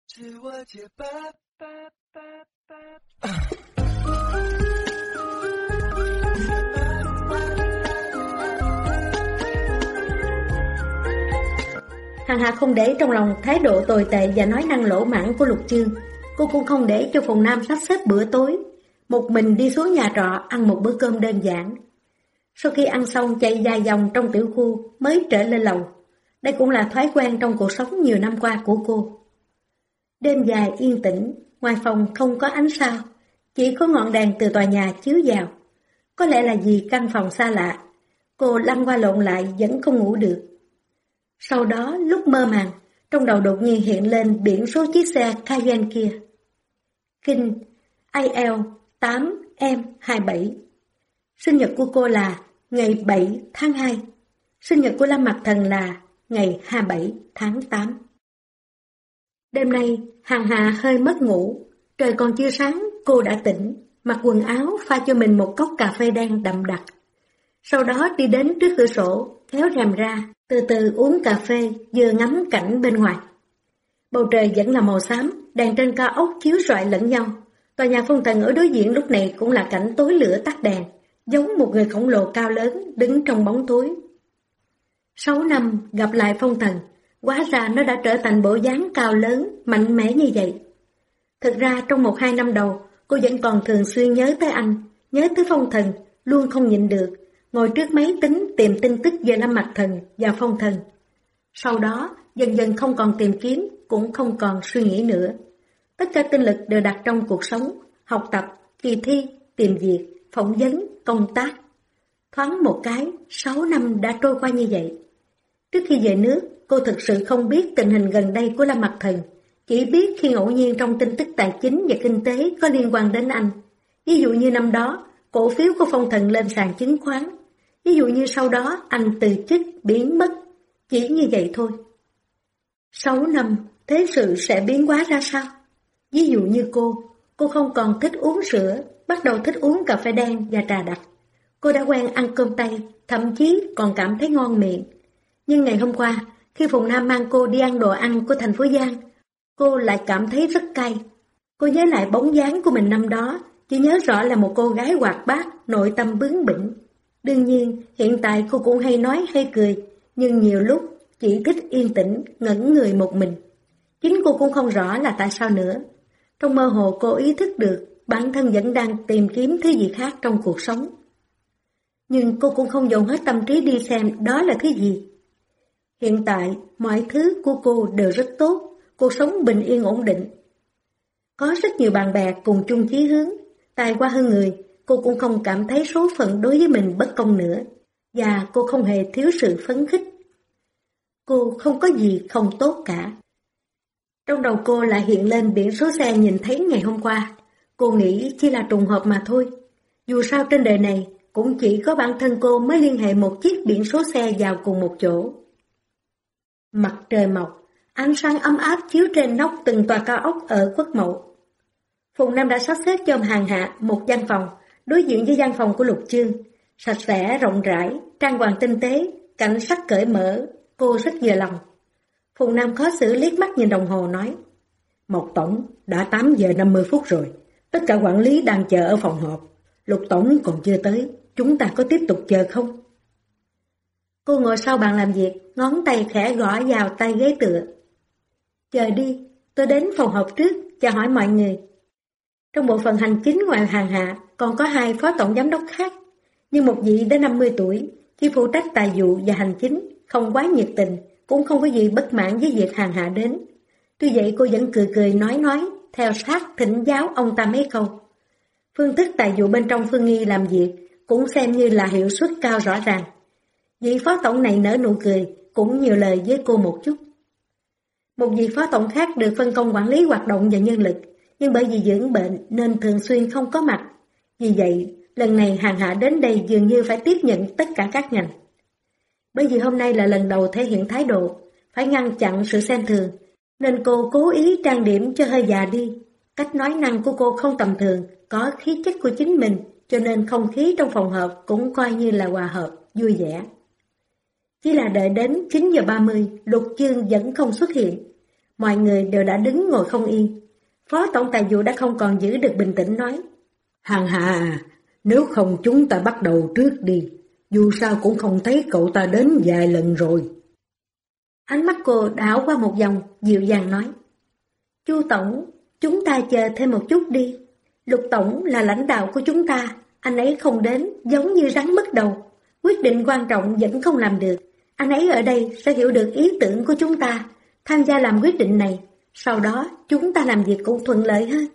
S1: Hàng Hạ không để trong lòng thái độ tồi tệ và nói năng lỗ mãng của Lục Dương. Cô cũng không để cho Phùng Nam sắp xếp bữa tối, một mình đi xuống nhà trọ ăn một bữa cơm đơn giản. Sau khi ăn xong chạy dài vòng trong tiểu khu mới trở lên lầu. Đây cũng là thói quen trong cuộc sống nhiều năm qua của cô. Đêm dài yên tĩnh, ngoài phòng không có ánh sao, chỉ có ngọn đèn từ tòa nhà chiếu vào. Có lẽ là vì căn phòng xa lạ, cô lăn qua lộn lại vẫn không ngủ được. Sau đó lúc mơ màng, trong đầu đột nhiên hiện lên biển số chiếc xe Cayenne kia. Kinh IL 8M27. Sinh nhật của cô là ngày 7 tháng 2. Sinh nhật của Lâm Mặc Thần là ngày 27 tháng 8. Đêm nay, Hàng Hạ hơi mất ngủ. Trời còn chưa sáng, cô đã tỉnh, mặc quần áo pha cho mình một cốc cà phê đen đậm đặc. Sau đó đi đến trước cửa sổ, kéo rèm ra, từ từ uống cà phê, vừa ngắm cảnh bên ngoài. Bầu trời vẫn là màu xám, đèn trên cao ốc chiếu rọi lẫn nhau. Tòa nhà Phong Thần ở đối diện lúc này cũng là cảnh tối lửa tắt đèn, giống một người khổng lồ cao lớn đứng trong bóng tối. 6 năm gặp lại Phong Thần, hóa ra nó đã trở thành bộ dáng cao lớn, mạnh mẽ như vậy. Thực ra trong 1-2 năm đầu, cô vẫn còn thường xuyên nhớ tới anh, nhớ tới Phong Thần, luôn không nhịn được, ngồi trước máy tính tìm tin tức về Lâm Mặc Thần và Phong Thần. Sau đó, dần dần không còn tìm kiếm, cũng không còn suy nghĩ nữa. Tất cả tinh lực đều đặt trong cuộc sống, học tập, kỳ thi, tìm việc, phỏng vấn, công tác. Thoáng một cái, 6 năm đã trôi qua như vậy. Trước khi về nước, cô thực sự không biết tình hình gần đây của Lâm Mặc Thần, chỉ biết khi ngẫu nhiên trong tin tức tài chính và kinh tế có liên quan đến anh. Ví dụ như năm đó, cổ phiếu của Phong Thần lên sàn chứng khoán. Ví dụ như sau đó anh từ chức, biến mất. Chỉ như vậy thôi. 6 năm, thế sự sẽ biến hóa ra sao? Ví dụ như cô không còn thích uống sữa, bắt đầu thích uống cà phê đen và trà đặc. Cô đã quen ăn cơm Tây, thậm chí còn cảm thấy ngon miệng. Nhưng ngày hôm qua, khi Phùng Nam mang cô đi ăn đồ ăn của thành phố Giang, cô lại cảm thấy rất cay. Cô nhớ lại bóng dáng của mình năm đó, chỉ nhớ rõ là một cô gái hoạt bát, nội tâm bướng bỉnh. Đương nhiên, hiện tại cô cũng hay nói hay cười, nhưng nhiều lúc chỉ thích yên tĩnh, ngẩn người một mình. Chính cô cũng không rõ là tại sao nữa. Trong mơ hồ cô ý thức được bản thân vẫn đang tìm kiếm thứ gì khác trong cuộc sống. Nhưng cô cũng không dồn hết tâm trí đi xem đó là thứ gì. Hiện tại, mọi thứ của cô đều rất tốt, cuộc sống bình yên ổn định. Có rất nhiều bạn bè cùng chung chí hướng, tài qua hơn người, cô cũng không cảm thấy số phận đối với mình bất công nữa, và cô không hề thiếu sự phấn khích. Cô không có gì không tốt cả. Trong đầu cô lại hiện lên biển số xe nhìn thấy ngày hôm qua. Cô nghĩ chỉ là trùng hợp mà thôi. Dù sao trên đời này cũng chỉ có bản thân cô mới liên hệ một chiếc biển số xe vào cùng một chỗ. Mặt trời mọc, ánh sáng ấm áp chiếu trên nóc từng tòa cao ốc ở Quốc Mậu. Phùng Nam đã sắp xếp cho Hàng Hạ một văn phòng, đối diện với văn phòng của Lục Chương. Sạch sẽ, rộng rãi, trang hoàng tinh tế, cảnh sắc cởi mở, cô rất vừa lòng. Phùng Nam khó xử liếc mắt nhìn đồng hồ nói: Mộc Tổng, đã 8 giờ 50 phút rồi, tất cả quản lý đang chờ ở phòng họp. Lục Tổng còn chưa tới, chúng ta có tiếp tục chờ không? Cô ngồi sau bàn làm việc, ngón tay khẽ gõ vào tay ghế tựa. Chờ đi, tôi đến phòng họp trước, chào hỏi mọi người. Trong bộ phận hành chính ngoài Hàng Hạ, còn có 2 phó tổng giám đốc khác, nhưng một vị đã 50 tuổi, chỉ phụ trách tài vụ và hành chính, không quá nhiệt tình, cũng không có gì bất mãn với việc Hàng Hạ đến. Tuy vậy cô vẫn cười cười nói, theo sát thỉnh giáo ông ta mấy câu. Phương thức tài vụ bên trong Phương Nghi làm việc cũng xem như là hiệu suất cao rõ ràng. Vị phó tổng này nở nụ cười, cũng nhiều lời với cô một chút. Một vị phó tổng khác được phân công quản lý hoạt động và nhân lực, nhưng bởi vì dưỡng bệnh nên thường xuyên không có mặt. Vì vậy, lần này Hàng Hạ đến đây dường như phải tiếp nhận tất cả các ngành. Bởi vì hôm nay là lần đầu thể hiện thái độ, phải ngăn chặn sự xem thường, nên cô cố ý trang điểm cho hơi già đi. Cách nói năng của cô không tầm thường, có khí chất của chính mình, cho nên không khí trong phòng họp cũng coi như là hòa hợp, vui vẻ. Chỉ là đợi đến 9 giờ 30, Lục Chương vẫn không xuất hiện. Mọi người đều đã đứng ngồi không yên. Phó tổng tài vụ đã không còn giữ được bình tĩnh nói: Hàng Hạ à, nếu không chúng ta bắt đầu trước đi. Dù sao cũng không thấy cậu ta đến vài lần rồi. Ánh mắt cô đảo qua một vòng, dịu dàng nói: Chu tổng, chúng ta chờ thêm một chút đi. Lục tổng là lãnh đạo của chúng ta, anh ấy không đến giống như rắn mất đầu. Quyết định quan trọng vẫn không làm được. Anh ấy ở đây sẽ hiểu được ý tưởng của chúng ta, tham gia làm quyết định này. Sau đó chúng ta làm việc cũng thuận lợi hơn.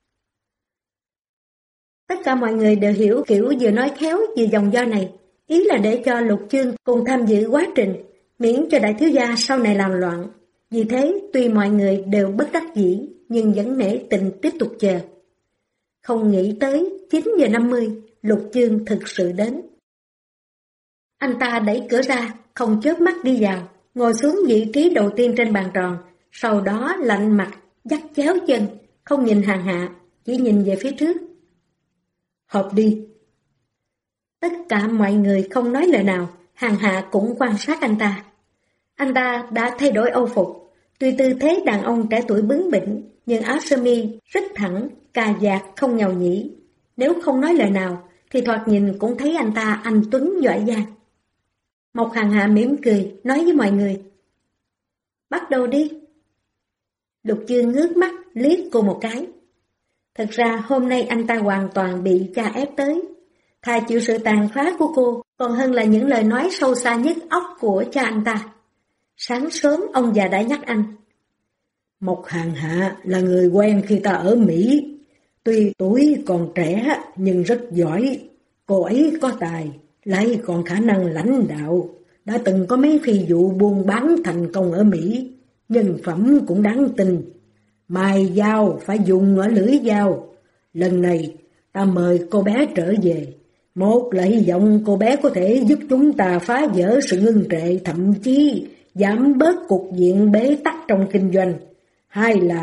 S1: Tất cả mọi người đều hiểu kiểu vừa nói khéo vừa dòng do này. Ý là để cho Lục Chương cùng tham dự quá trình, miễn cho đại thiếu gia sau này làm loạn. Vì thế, tuy mọi người đều bất đắc dĩ, nhưng vẫn nể tình tiếp tục chờ. Không nghĩ tới 9 giờ 50, Lục Chương thực sự đến. Anh ta đẩy cửa ra, không chớp mắt đi vào, ngồi xuống vị trí đầu tiên trên bàn tròn, sau đó lạnh mặt, dắt chéo chân, không nhìn Hàng Hạ, chỉ nhìn về phía trước. Họp đi. Tất cả mọi người không nói lời nào, Hàng Hạ cũng quan sát anh ta. Anh ta đã thay đổi âu phục, tuy tư thế đàn ông trẻ tuổi bướng bỉnh, nhưng áo sơ mi rất thẳng, cà vạt không nhàu nhĩ. Nếu không nói lời nào, thì thoạt nhìn cũng thấy anh ta anh tuấn giỏi giang. Mộc Hàng Hạ mỉm cười, nói với mọi người: Bắt đầu đi. Lục Chương ngước mắt, liếc cô một cái. Thật ra hôm nay anh ta hoàn toàn bị cha ép tới. Thà chịu sự tàn phá của cô, còn hơn là những lời nói sâu xa nhất óc của cha anh ta. Sáng sớm ông già đã nhắc anh: Mộc Hàng Hạ là người quen khi ta ở Mỹ. Tuy tuổi còn trẻ nhưng rất giỏi. Cô ấy có tài, lại còn khả năng lãnh đạo. Đã từng có mấy phi vụ buôn bán thành công ở Mỹ. Nhân phẩm cũng đáng tin. Mài dao phải dùng ở lưỡi dao. Lần này ta mời cô bé trở về. Một là hy vọng cô bé có thể giúp chúng ta phá vỡ sự ngưng trệ, thậm chí giảm bớt cục diện bế tắc trong kinh doanh. Hai là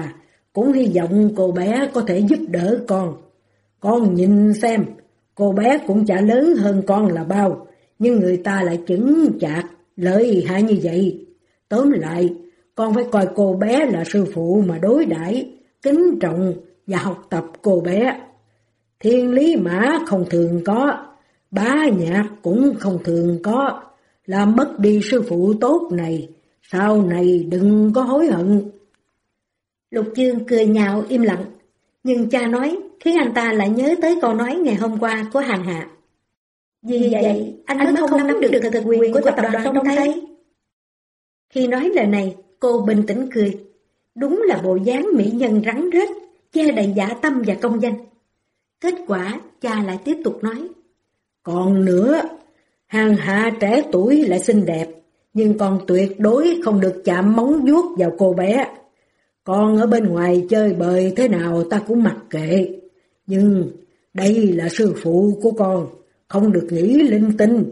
S2: cũng hy vọng cô bé có thể giúp đỡ con. Con nhìn xem, cô bé cũng chả lớn hơn con là bao, nhưng người ta lại chững chạc, lợi hại như vậy. Tóm lại, con phải coi cô bé là sư phụ mà đối đãi, kính trọng và học tập cô bé. Thiên lý mã không thường có, bá nhạc cũng không thường có. Làm mất đi sư phụ tốt này, sau này đừng có hối hận.
S1: Lục Chương cười nhạo im lặng, nhưng cha nói khiến anh ta lại nhớ tới câu nói ngày hôm qua của Hàn Hạ. Vì vậy, anh mới không nắm được thực quyền của tập đoàn trong tay. Khi nói lời này, cô bình tĩnh cười. Đúng là bộ dáng mỹ nhân rắn rết, che đầy dã tâm và công danh. Kết quả, cha lại tiếp tục nói.
S2: Còn nữa, Hàn Hạ trẻ tuổi lại xinh đẹp, nhưng con tuyệt đối không được chạm móng vuốt vào cô bé. Con ở bên ngoài chơi bời thế nào ta cũng mặc kệ, nhưng đây là sư phụ của con, không được nghĩ linh tinh.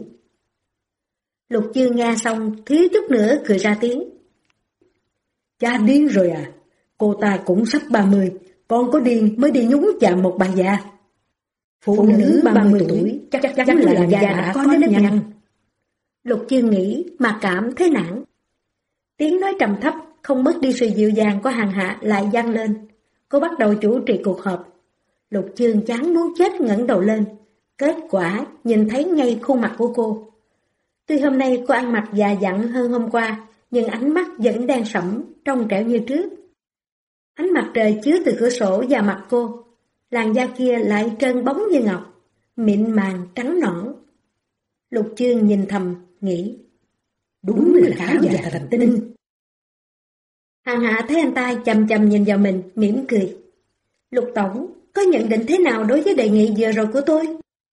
S1: Lục Chương nghe xong, thiếu chút nữa cười ra tiếng.
S2: Cha điên rồi à? Cô ta cũng sắp 30, con có điên mới đi nhúng chạm một bà già. Phụ nữ 30 tuổi chắc chắn là làn da đã có nếp nhăn.
S1: Lục Chương nghĩ mà cảm thấy nản. Tiếng nói trầm thấp, không mất đi sự dịu dàng của Hàn Hạ lại vang lên. Cô bắt đầu chủ trì cuộc họp. Lục Chương chán muốn chết ngẩng đầu lên. Kết quả nhìn thấy ngay khuôn mặt của cô. Tuy hôm nay cô ăn mặc già dặn hơn hôm qua, nhưng ánh mắt vẫn đen sẫm, trong trẻo như trước. Ánh mặt trời chiếu từ cửa sổ vào mặt cô. Làn da kia lại trơn bóng như ngọc, mịn màng trắng nõn. Lục Chương nhìn thầm, nghĩ.
S2: Đúng là khá già thành tinh.
S1: Hàn Hạ thấy anh ta chằm chằm nhìn vào mình, mỉm cười. Lục Tổng, có nhận định thế nào đối với đề nghị vừa rồi của tôi?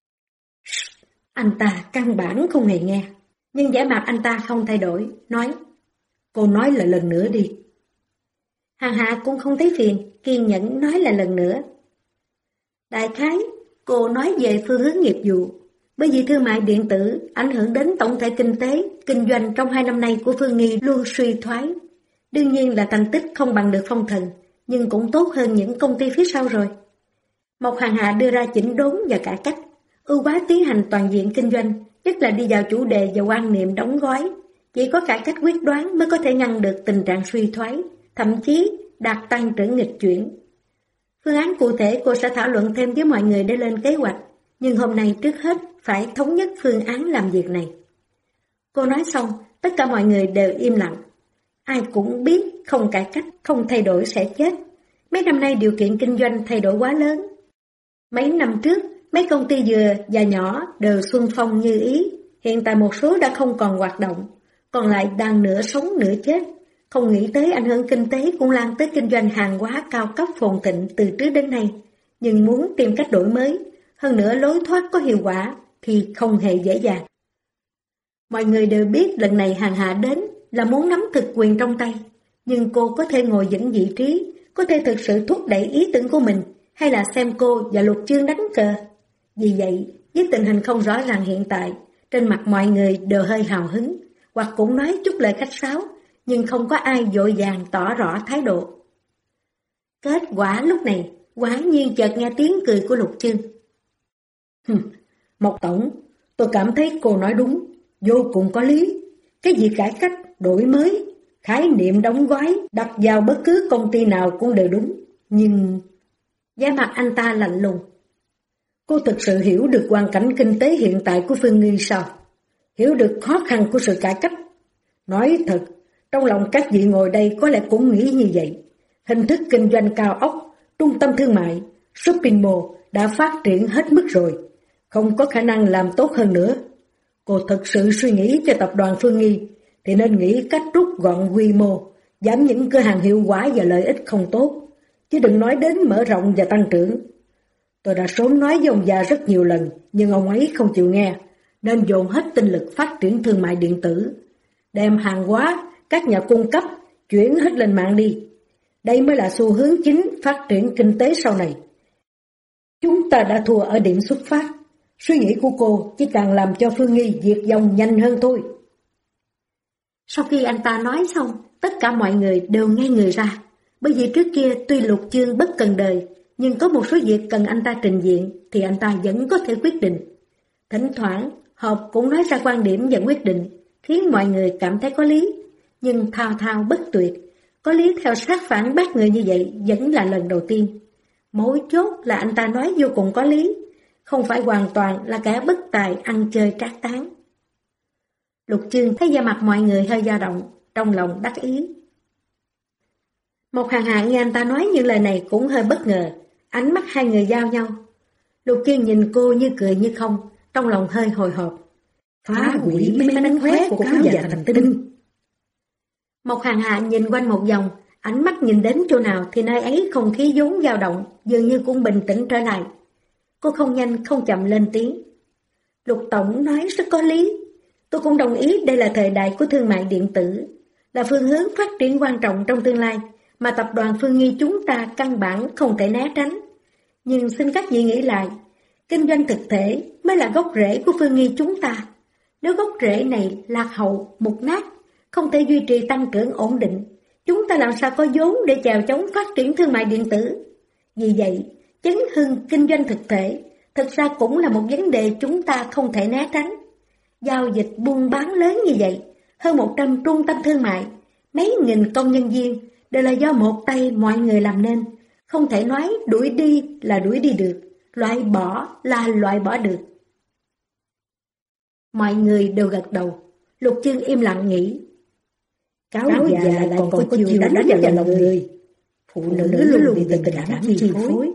S1: Anh ta căn bản không hề nghe, nhưng vẻ mặt anh ta không thay đổi, nói.
S2: Cô nói lại lần nữa đi.
S1: Hàn Hạ cũng không thấy phiền, kiên nhẫn nói lại lần nữa. Đại khái, cô nói về phương hướng nghiệp vụ, bởi vì thương mại điện tử ảnh hưởng đến tổng thể kinh tế, kinh doanh trong 2 năm nay của Phương Nghi luôn suy thoái. Đương nhiên là thành tích không bằng được Phong Thần, nhưng cũng tốt hơn những công ty phía sau rồi. Mộc Hàn Hạ đưa ra chỉnh đốn và cải cách, ưu bá tiến hành toàn diện kinh doanh, nhất là đi vào chủ đề và quan niệm đóng gói. Chỉ có cải cách quyết đoán mới có thể ngăn được tình trạng suy thoái, thậm chí đạt tăng trưởng nghịch chuyển. Phương án cụ thể cô sẽ thảo luận thêm với mọi người để lên kế hoạch, nhưng hôm nay trước hết phải thống nhất phương án làm việc này. Cô nói xong, tất cả mọi người đều im lặng. Ai cũng biết không cải cách, không thay đổi sẽ chết. Mấy năm nay điều kiện kinh doanh thay đổi quá lớn. Mấy năm trước, mấy công ty vừa và nhỏ đều xuân phong như ý. Hiện tại một số đã không còn hoạt động, còn lại đang nửa sống nửa chết. Không nghĩ tới ảnh hưởng kinh tế cũng lan tới kinh doanh hàng hóa cao cấp phồn thịnh từ trước đến nay. Nhưng muốn tìm cách đổi mới, hơn nữa lối thoát có hiệu quả thì không hề dễ dàng. Mọi người đều biết lần này Hàn Hạ đến là muốn nắm thực quyền trong tay, nhưng cô có thể ngồi vững vị trí, có thể thực sự thúc đẩy ý tưởng của mình, hay là xem cô và Lục Chương đánh cờ. Vì vậy, với tình hình không rõ ràng hiện tại, trên mặt mọi người đều hơi hào hứng, hoặc cũng nói chút lời khách sáo, nhưng không có ai vội vàng tỏ rõ thái độ. Kết quả lúc này, quả nhiên chợt nghe tiếng cười của Lục Chương.
S2: Mộc Tổng, tôi cảm thấy cô nói đúng, vô cùng có lý. Cái gì cải cách, đổi mới, khái niệm đóng gói, đặt vào bất cứ công ty nào cũng đều đúng. Nhưng
S1: vẻ mặt anh ta lạnh lùng.
S2: Cô thực sự hiểu được hoàn cảnh kinh tế hiện tại của Phương Nghi sao? Hiểu được khó khăn của sự cải cách? Nói thật, trong lòng các vị ngồi đây có lẽ cũng nghĩ như vậy. Hình thức kinh doanh cao ốc, trung tâm thương mại, shopping mall đã phát triển hết mức rồi, không có khả năng làm tốt hơn nữa. Cô thật sự suy nghĩ cho tập đoàn Phương Nghi thì nên nghĩ cách rút gọn quy mô, giảm những cửa hàng hiệu quả và lợi ích không tốt, chứ đừng nói đến mở rộng và tăng trưởng. Tôi đã sớm nói với ông già rất nhiều lần, nhưng ông ấy không chịu nghe, nên dồn hết tinh lực phát triển thương mại điện tử, đem hàng hóa, các nhà cung cấp, chuyển hết lên mạng đi. Đây mới là xu hướng chính phát triển kinh tế sau này. Chúng ta đã thua ở điểm xuất phát, suy nghĩ của cô chỉ càng làm cho Phương Nghi diệt vong nhanh hơn thôi.
S1: Sau khi anh ta nói xong, tất cả mọi người đều ngây người ra. Bởi vì trước kia tuy Lục Chương bất cần đời, nhưng có một số việc cần anh ta trình diện thì anh ta vẫn có thể quyết định. Thỉnh thoảng, họp cũng nói ra quan điểm và quyết định, khiến mọi người cảm thấy có lý. Nhưng thao thao bất tuyệt, có lý theo sát phản bác người như vậy vẫn là lần đầu tiên. Mấu chốt là anh ta nói vô cùng có lý, không phải hoàn toàn là kẻ bất tài ăn chơi trác tán. Lục Chương thấy da mặt mọi người hơi dao động, trong lòng đắc ý. Một Hàng Hạ nghe anh ta nói những lời này cũng hơi bất ngờ, ánh mắt hai người giao nhau. Lục Chương nhìn cô như cười như không, trong lòng hơi hồi hộp.
S2: Phá hủy mấy mánh khóe của cáo già thành tinh.
S1: Một Hàng Hạ nhìn quanh một vòng, ánh mắt nhìn đến chỗ nào thì nơi ấy không khí vốn dao động, dường như cũng bình tĩnh trở lại. Cô không nhanh không chậm lên tiếng. Lục Tổng nói rất có lý. Tôi cũng đồng ý đây là thời đại của thương mại điện tử, là phương hướng phát triển quan trọng trong tương lai mà tập đoàn Phương Nghi chúng ta căn bản không thể né tránh. Nhưng xin các vị nghĩ lại, kinh doanh thực thể mới là gốc rễ của Phương Nghi chúng ta. Nếu gốc rễ này lạc hậu, mục nát, không thể duy trì tăng trưởng ổn định, chúng ta làm sao có vốn để chèo chống phát triển thương mại điện tử. Vì vậy, chấn hưng kinh doanh thực thể thực ra cũng là một vấn đề chúng ta không thể né tránh. Giao dịch buôn bán lớn như vậy, hơn 100 trung tâm thương mại, mấy nghìn công nhân viên đều là do một tay mọi người làm nên. Không thể nói đuổi đi là đuổi đi được, loại bỏ là loại bỏ được. Mọi người đều gật đầu. Lục Chương im lặng nghĩ.
S2: Cáo già lại còn có chiều đánh vào lòng người. Phụ nữ luôn bị tình cảm chi phối.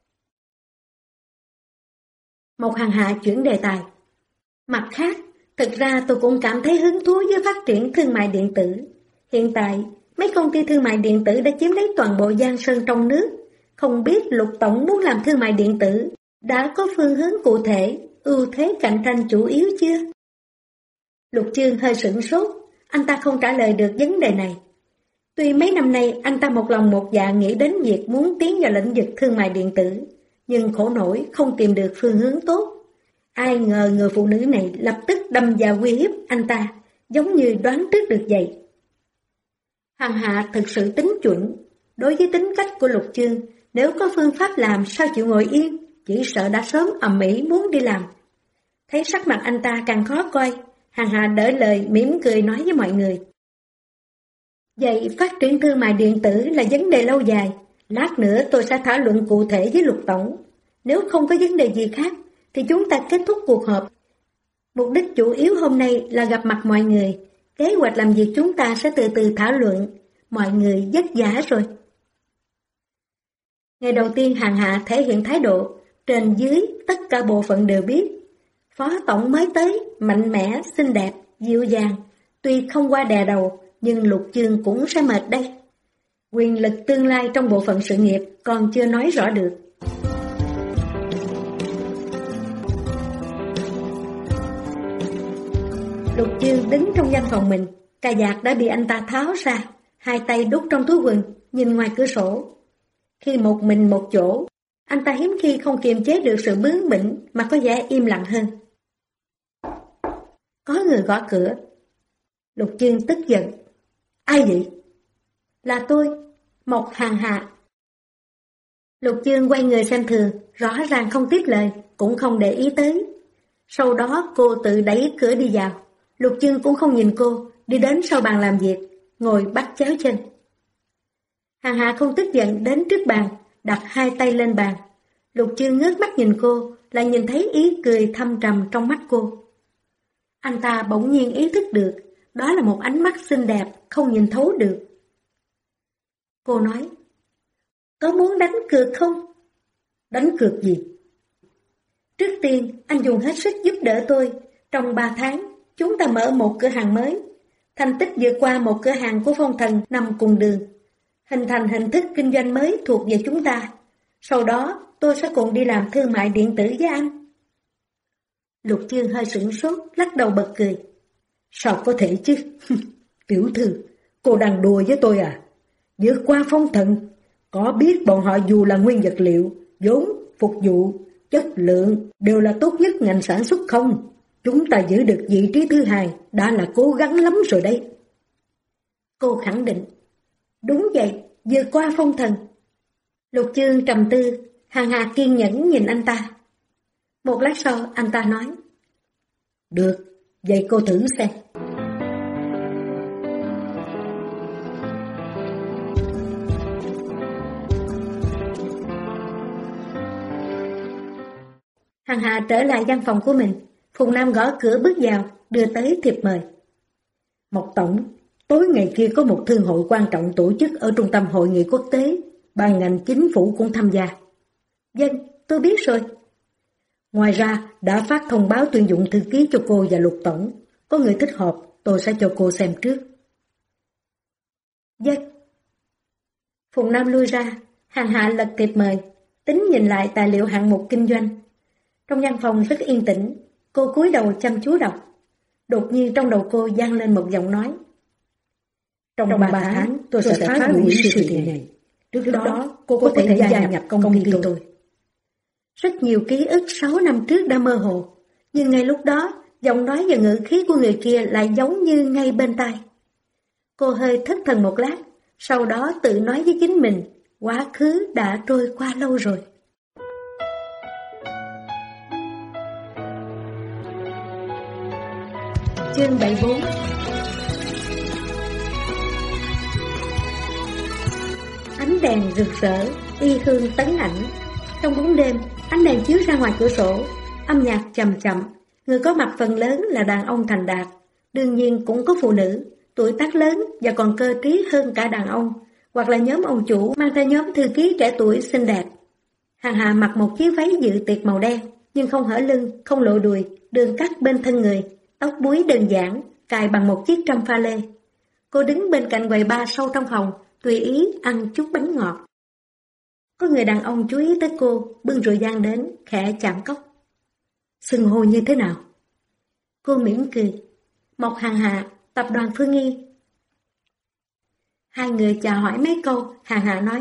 S1: Một Hàng Hạ chuyển đề tài. Mặt khác, thực ra tôi cũng cảm thấy hứng thú với phát triển thương mại điện tử. Hiện tại, mấy công ty thương mại điện tử đã chiếm lấy toàn bộ Giang Sơn trong nước. Không biết Lục Tổng muốn làm thương mại điện tử, đã có phương hướng cụ thể, ưu thế cạnh tranh chủ yếu chưa? Lục Chương hơi sửng sốt, anh ta không trả lời được vấn đề này. Tuy mấy năm nay anh ta một lòng một dạ nghĩ đến việc muốn tiến vào lĩnh vực thương mại điện tử, nhưng khổ nổi không tìm được phương hướng tốt. Ai ngờ người phụ nữ này lập tức đâm vào uy hiếp anh ta, giống như đoán trước được vậy. Hàng Hạ thực sự tính chuẩn. Đối với tính cách của Lục Chương, nếu có phương pháp làm sao chịu ngồi yên, chỉ sợ đã sớm ầm ĩ muốn đi làm. Thấy sắc mặt anh ta càng khó coi, Hàng Hạ đỡ lời mỉm cười nói với mọi người. Vậy phát triển thương mại điện tử là vấn đề lâu dài, lát nữa tôi sẽ thảo luận cụ thể với Lục Tổng. Nếu không có vấn đề gì khác, thì chúng ta kết thúc cuộc họp. Mục đích chủ yếu hôm nay là gặp mặt mọi người. Kế hoạch làm việc chúng ta sẽ từ từ thảo luận. Mọi người vất vả rồi. Ngày đầu tiên Hàng Hạ thể hiện thái độ, trên dưới tất cả bộ phận đều biết. Phó tổng mới tới, mạnh mẽ, xinh đẹp, dịu dàng. Tuy không qua đè đầu, nhưng Lục Chương cũng sẽ mệt đây. Quyền lực tương lai trong bộ phận sự nghiệp còn chưa nói rõ được. Lục Chương đứng trong văn phòng mình, cà vạt đã bị anh ta tháo ra, hai tay đút trong túi quần, nhìn ngoài cửa sổ. Khi một mình một chỗ, anh ta hiếm khi không kiềm chế được sự bướng bỉnh mà có vẻ im lặng hơn. Có người gõ cửa. Lục Chương tức giận. Ai vậy? Là tôi, Một Hàng Hạ. Lục Chương quay người xem thường, rõ ràng không tiếp lời, cũng không để ý tới. Sau đó cô tự đẩy cửa đi vào. Lục Chương cũng không nhìn cô, đi đến sau bàn làm việc, ngồi bắt chéo chân. Hàng Hạ không tức giận đến trước bàn, đặt hai tay lên bàn. Lục Chương ngước mắt nhìn cô, lại nhìn thấy ý cười thâm trầm trong mắt cô. Anh ta bỗng nhiên ý thức được, đó là một ánh mắt xinh đẹp, không nhìn thấu được. Cô nói, có muốn đánh cược không? Đánh cược gì? Trước tiên, anh dùng hết sức giúp đỡ tôi. Trong 3 tháng, chúng ta mở một cửa hàng mới. Thành tích vượt qua một cửa hàng của Phong Thần nằm cùng đường. Hình thành hình thức kinh doanh mới thuộc về chúng ta. Sau đó, tôi sẽ cùng đi làm thương mại điện tử với anh. Lục Chương hơi sửng sốt, lắc đầu bật cười. Sao có thể chứ? Tiểu thư, cô đang đùa với tôi à? Vượt qua Phong Thần, có biết bọn họ dù là nguyên vật liệu, vốn, phục vụ, chất lượng đều là tốt nhất ngành sản xuất không? Chúng ta giữ được vị trí thứ 2 đã là cố gắng lắm rồi đấy. Cô khẳng định. Đúng vậy, vượt qua phong thần. Lục Chương trầm tư, Hằng Hà kiên nhẫn nhìn anh ta. Một lát sau anh ta nói,
S2: được, vậy cô thử xem.
S1: Hằng Hà trở lại văn phòng của mình. Phùng Nam gõ cửa bước vào, đưa tới thiệp mời.
S2: Mộc Tổng, tối ngày kia có một thương hội quan trọng tổ chức ở trung tâm hội nghị quốc tế, ban ngành chính phủ cũng tham gia.
S1: Vâng, tôi biết rồi.
S2: Ngoài ra, đã phát thông báo tuyển dụng thư ký cho cô và Lục Tổng. Có người thích hợp, tôi sẽ cho cô xem trước.
S1: Vâng. Phùng Nam lui ra, Hằng Hà lật thiệp mời, tính nhìn lại tài liệu hạng mục kinh doanh. Trong văn phòng rất yên tĩnh, cô cúi đầu chăm chú đọc. Đột nhiên trong đầu cô vang lên một giọng nói.
S2: Trong 3 tháng, tôi sẽ phá hủy siêu thị này. Trước đó, cô có thể gia nhập công ty tôi.
S1: Rất nhiều ký ức 6 năm trước đã mơ hồ, nhưng ngay lúc đó, giọng nói và ngữ khí của người kia lại giống như ngay bên tai. Cô hơi thất thần một lát, sau đó tự nói với chính mình, quá khứ đã trôi qua lâu rồi. Chương 74. Ánh đèn rực rỡ, y hương tấn ảnh. Trong bóng đêm, ánh đèn chiếu ra ngoài cửa sổ, âm nhạc chậm chậm. Người có mặt phần lớn là đàn ông thành đạt, đương nhiên cũng có phụ nữ, tuổi tác lớn và còn cơ trí hơn cả đàn ông, hoặc là nhóm ông chủ mang theo nhóm thư ký trẻ tuổi xinh đẹp. Hằng Hà mặc một chiếc váy dự tiệc màu đen, nhưng không hở lưng, không lộ đùi, đường cắt bên thân người, tóc búi đơn giản, cài bằng một chiếc trâm pha lê. Cô đứng bên cạnh quầy bar sâu trong phòng, tùy ý ăn chút bánh ngọt. Có người đàn ông chú ý tới cô, bưng rượu vang đến, khẽ chạm cốc.
S2: Xưng hô như thế nào?
S1: Cô mỉm cười. Mộc Hằng Hà, tập đoàn Phương Nghi. Hai người chào hỏi mấy câu, Hằng Hà nói.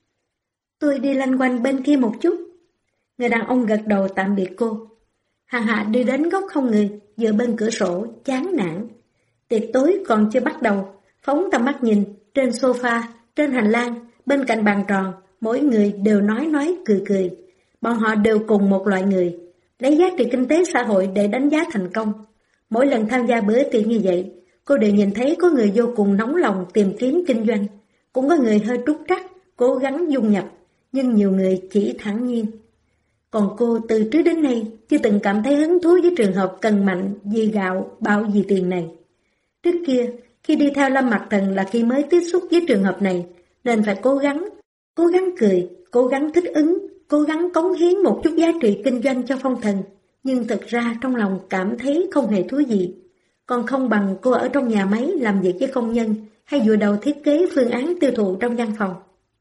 S1: Tôi đi lanh quanh bên kia một chút. Người đàn ông gật đầu tạm biệt cô. Hằng Hà đi đến góc không người, dựa bên cửa sổ, chán nản. Tiệc tối còn chưa bắt đầu, phóng tầm mắt nhìn, trên sofa, trên hành lang, bên cạnh bàn tròn, mỗi người đều nói cười. Bọn họ đều cùng một loại người, lấy giá trị kinh tế xã hội để đánh giá thành công. Mỗi lần tham gia bữa tiệc như vậy, cô đều nhìn thấy có người vô cùng nóng lòng tìm kiếm kinh doanh, cũng có người hơi trúc trắc, cố gắng dung nhập, nhưng nhiều người chỉ thản nhiên. Còn cô từ trước đến nay chưa từng cảm thấy hứng thú với trường hợp cần mạnh vì gạo, bạo vì tiền này. Trước kia, khi đi theo Lâm Mặc Thần là khi mới tiếp xúc với trường hợp này, nên phải cố gắng cười, cố gắng thích ứng, cố gắng cống hiến một chút giá trị kinh doanh cho Phong Thần. Nhưng thực ra trong lòng cảm thấy không hề thú vị. Còn không bằng cô ở trong nhà máy làm việc với công nhân hay vùi đầu thiết kế phương án tiêu thụ trong văn phòng.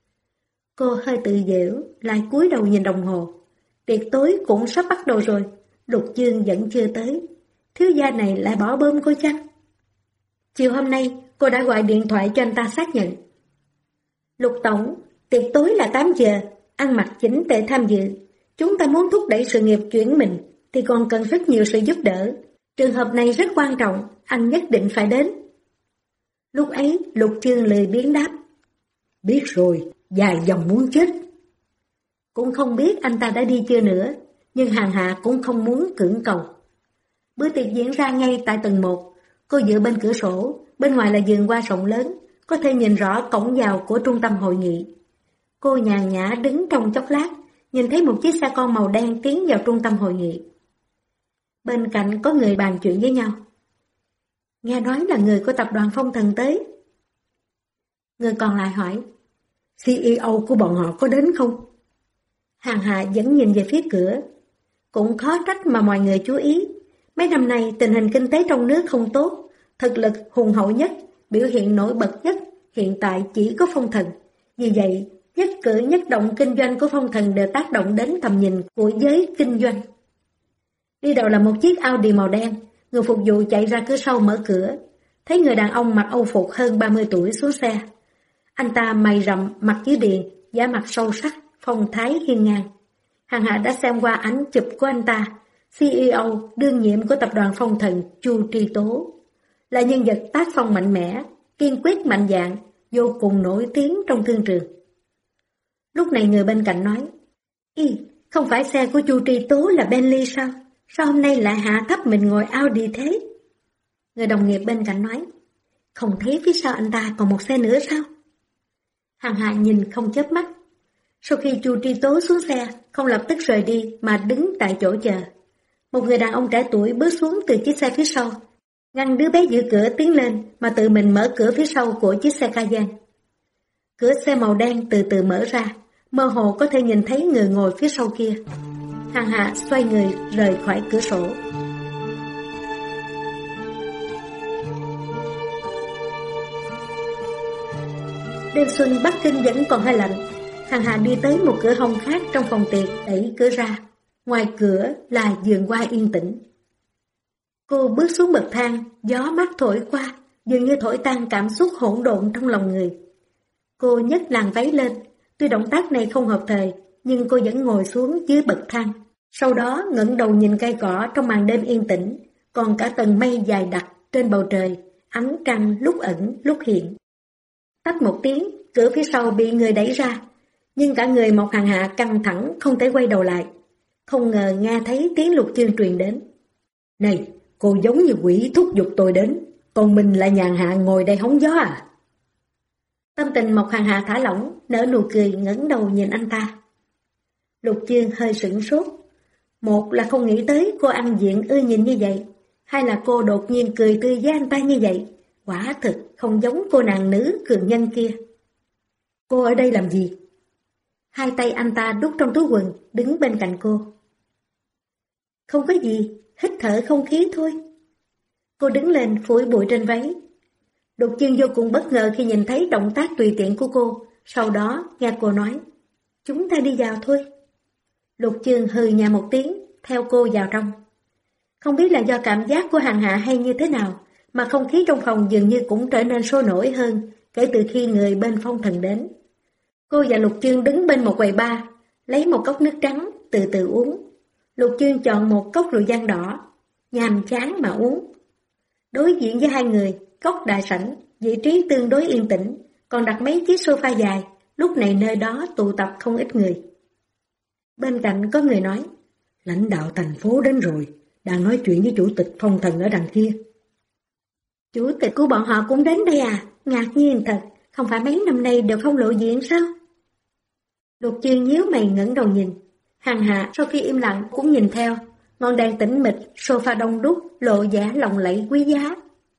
S1: Cô hơi tự giễu, lại cúi đầu nhìn đồng hồ. Tiệc tối cũng sắp bắt đầu rồi, Lục Chương vẫn chưa tới. Thiếu gia này lại bỏ bơm cô chắc. Chiều hôm nay, cô đã gọi điện thoại cho anh ta xác nhận. Lục Tổng, tiệc tối là 8 giờ, ăn mặc chỉnh tề tham dự. Chúng ta muốn thúc đẩy sự nghiệp chuyển mình, thì còn cần rất nhiều sự giúp đỡ. Trường hợp này rất quan trọng, anh nhất định phải đến. Lúc ấy, Lục Chương lười biếng đáp.
S2: Biết rồi, dài dòng muốn chết.
S1: Cũng không biết anh ta đã đi chưa nữa, nhưng Hằng Hà cũng không muốn cưỡng cầu. Bữa tiệc diễn ra ngay tại tầng 1, cô dựa bên cửa sổ, bên ngoài là vườn hoa rộng lớn, có thể nhìn rõ cổng vào của trung tâm hội nghị. Cô nhàn nhã đứng trong chốc lát, nhìn thấy một chiếc xe con màu đen tiến vào trung tâm hội nghị. Bên cạnh có người bàn chuyện với nhau. Nghe nói là người của tập đoàn Phong Thần tới. Người còn lại hỏi,
S2: CEO của bọn họ có đến không?
S1: Hằng Hà vẫn nhìn về phía cửa. Cũng khó trách mà mọi người chú ý. Mấy năm nay tình hình kinh tế trong nước không tốt, thực lực hùng hậu nhất, biểu hiện nổi bật nhất, hiện tại chỉ có Phong Thần. Vì vậy, nhất cử nhất động kinh doanh của Phong Thần đều tác động đến tầm nhìn của giới kinh doanh. Đi đầu là một chiếc Audi màu đen, người phục vụ chạy ra cửa sau mở cửa. Thấy người đàn ông mặc âu phục hơn 30 tuổi xuống xe. Anh ta mày rậm, mặt dưới điền, da mặt sâu sắc, phong thái hiên ngang. Hằng Hà đã xem qua ảnh chụp của anh ta, CEO đương nhiệm của tập đoàn Phong Thần Chu Tri Tố. Là nhân vật tác phong mạnh mẽ, kiên quyết mạnh dạn, vô cùng nổi tiếng trong thương trường. Lúc này người bên cạnh nói, không phải xe của Chu Tri Tố là Bentley sao? Sao hôm nay lại hạ thấp mình ngồi Audi thế? Người đồng nghiệp bên cạnh nói, không thấy phía sau anh ta còn một xe nữa sao? Hằng Hà nhìn không chớp mắt. Sau khi Chu Tri Tố xuống xe, không lập tức rời đi mà đứng tại chỗ chờ. Một người đàn ông trẻ tuổi bước xuống từ chiếc xe phía sau, ngăn đứa bé giữ cửa tiến lên mà tự mình mở cửa phía sau của chiếc xe Cayenne. Cửa xe màu đen từ từ mở ra, mơ hồ có thể nhìn thấy người ngồi phía sau kia. Hằng Hà xoay người rời khỏi cửa sổ. Đêm xuân Bắc Kinh vẫn còn hơi lạnh. Hằng Hà đi tới một cửa hông khác trong phòng tiệc, đẩy cửa ra. Ngoài cửa là vườn hoa yên tĩnh. Cô bước xuống bậc thang, gió mát thổi qua, dường như thổi tan cảm xúc hỗn độn trong lòng người. Cô nhấc làn váy lên, tuy động tác này không hợp thời, nhưng cô vẫn ngồi xuống dưới bậc thang. Sau đó ngẩng đầu nhìn cây cỏ trong màn đêm yên tĩnh, còn cả tầng mây dài đặc trên bầu trời, ánh trăng lúc ẩn lúc hiện. Tách một tiếng, cửa phía sau bị người đẩy ra, nhưng cả người Mộc Hằng Hạ căng thẳng không thể quay đầu lại. Không ngờ nghe thấy tiếng Lục Chương truyền đến. Này, cô giống như quỷ thúc giục tôi đến, còn mình lại nhàn hạ ngồi đây hóng gió à? Tâm tình Mộc Hằng Hạ thả lỏng, nở nụ cười ngẩng đầu nhìn anh ta. Lục Chương hơi sửng sốt. Một là không nghĩ tới cô ăn diện ưa nhìn như vậy, hai là cô đột nhiên cười tươi với anh ta như vậy. Quả thực không giống cô nàng nữ cường nhân kia. Cô ở đây làm gì? Hai tay anh ta đút trong túi quần, đứng bên cạnh cô. Không có gì, hít thở không khí thôi. Cô đứng lên phủi bụi trên váy. Lục Chương vô cùng bất ngờ khi nhìn thấy động tác tùy tiện của cô, sau đó nghe cô nói, chúng ta đi vào thôi. Lục Chương hừ nhẹ một tiếng, theo cô vào trong. Không biết là do cảm giác của Hằng Hạ hay như thế nào, mà không khí trong phòng dường như cũng trở nên sôi nổi hơn kể từ khi người bên Phong Thần đến. Cô và Lục Chương đứng bên một quầy bar, lấy một cốc nước trắng, từ từ uống. Lục Chương chọn một cốc rượu vang đỏ, nhàm chán mà uống. Đối diện với hai người, cốc đại sảnh, vị trí tương đối yên tĩnh, còn đặt mấy chiếc sofa dài, lúc này nơi đó tụ tập không ít người. Bên cạnh có người nói, lãnh đạo thành phố đến rồi, đang nói chuyện với chủ tịch Phong Thần ở đằng kia. Chủ tịch của bọn họ cũng đến đây à? Ngạc nhiên thật, không phải mấy năm nay đều không lộ diện sao? Lục Chương nhíu mày ngẩng đầu nhìn. Hằng Hạ sau khi im lặng cũng nhìn theo, ngọn đèn tĩnh mịch, sofa đông đúc, lộ vẻ lộng lẫy quý giá.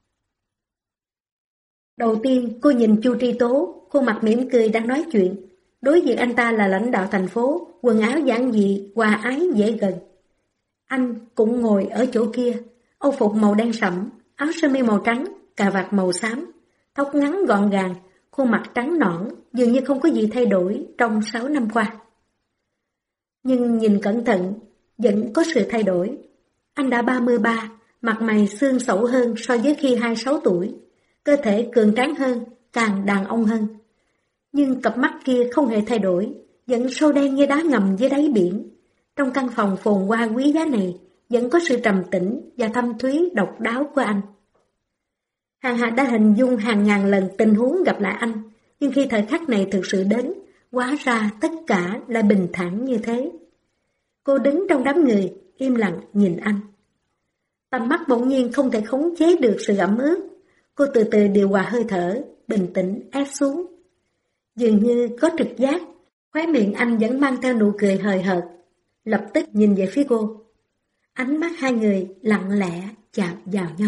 S1: Đầu tiên cô nhìn Chu Tri Tố, khuôn mặt mỉm cười đang nói chuyện. Đối diện anh ta là lãnh đạo thành phố, quần áo giản dị, hòa ái dễ gần. Anh cũng ngồi ở chỗ kia, âu phục màu đen sẫm, áo sơ mi màu trắng, cà vạt màu xám, tóc ngắn gọn gàng, khuôn mặt trắng nõn, dường như không có gì thay đổi trong 6 năm qua. Nhưng nhìn cẩn thận, vẫn có sự thay đổi. Anh đã 33, mặt mày xương xẩu hơn so với khi 26 tuổi, cơ thể cường tráng hơn, càng đàn ông hơn. Nhưng cặp mắt kia không hề thay đổi, vẫn sâu đen như đá ngầm dưới đáy biển. Trong căn phòng phồn hoa quý giá này, vẫn có sự trầm tĩnh và thâm thúy độc đáo của anh. Hằng Hạ đã hình dung hàng ngàn lần tình huống gặp lại anh, nhưng khi thời khắc này thực sự đến, hóa ra tất cả là bình thản như thế. Cô đứng trong đám người, im lặng nhìn anh. Tầm mắt bỗng nhiên không thể khống chế được sự ẩm ướt. Cô từ từ điều hòa hơi thở, bình tĩnh ép xuống. Dường như có trực giác, khóe miệng anh vẫn mang theo nụ cười hời hợt. Lập tức nhìn về phía cô. Ánh mắt hai người lặng lẽ chạm vào nhau.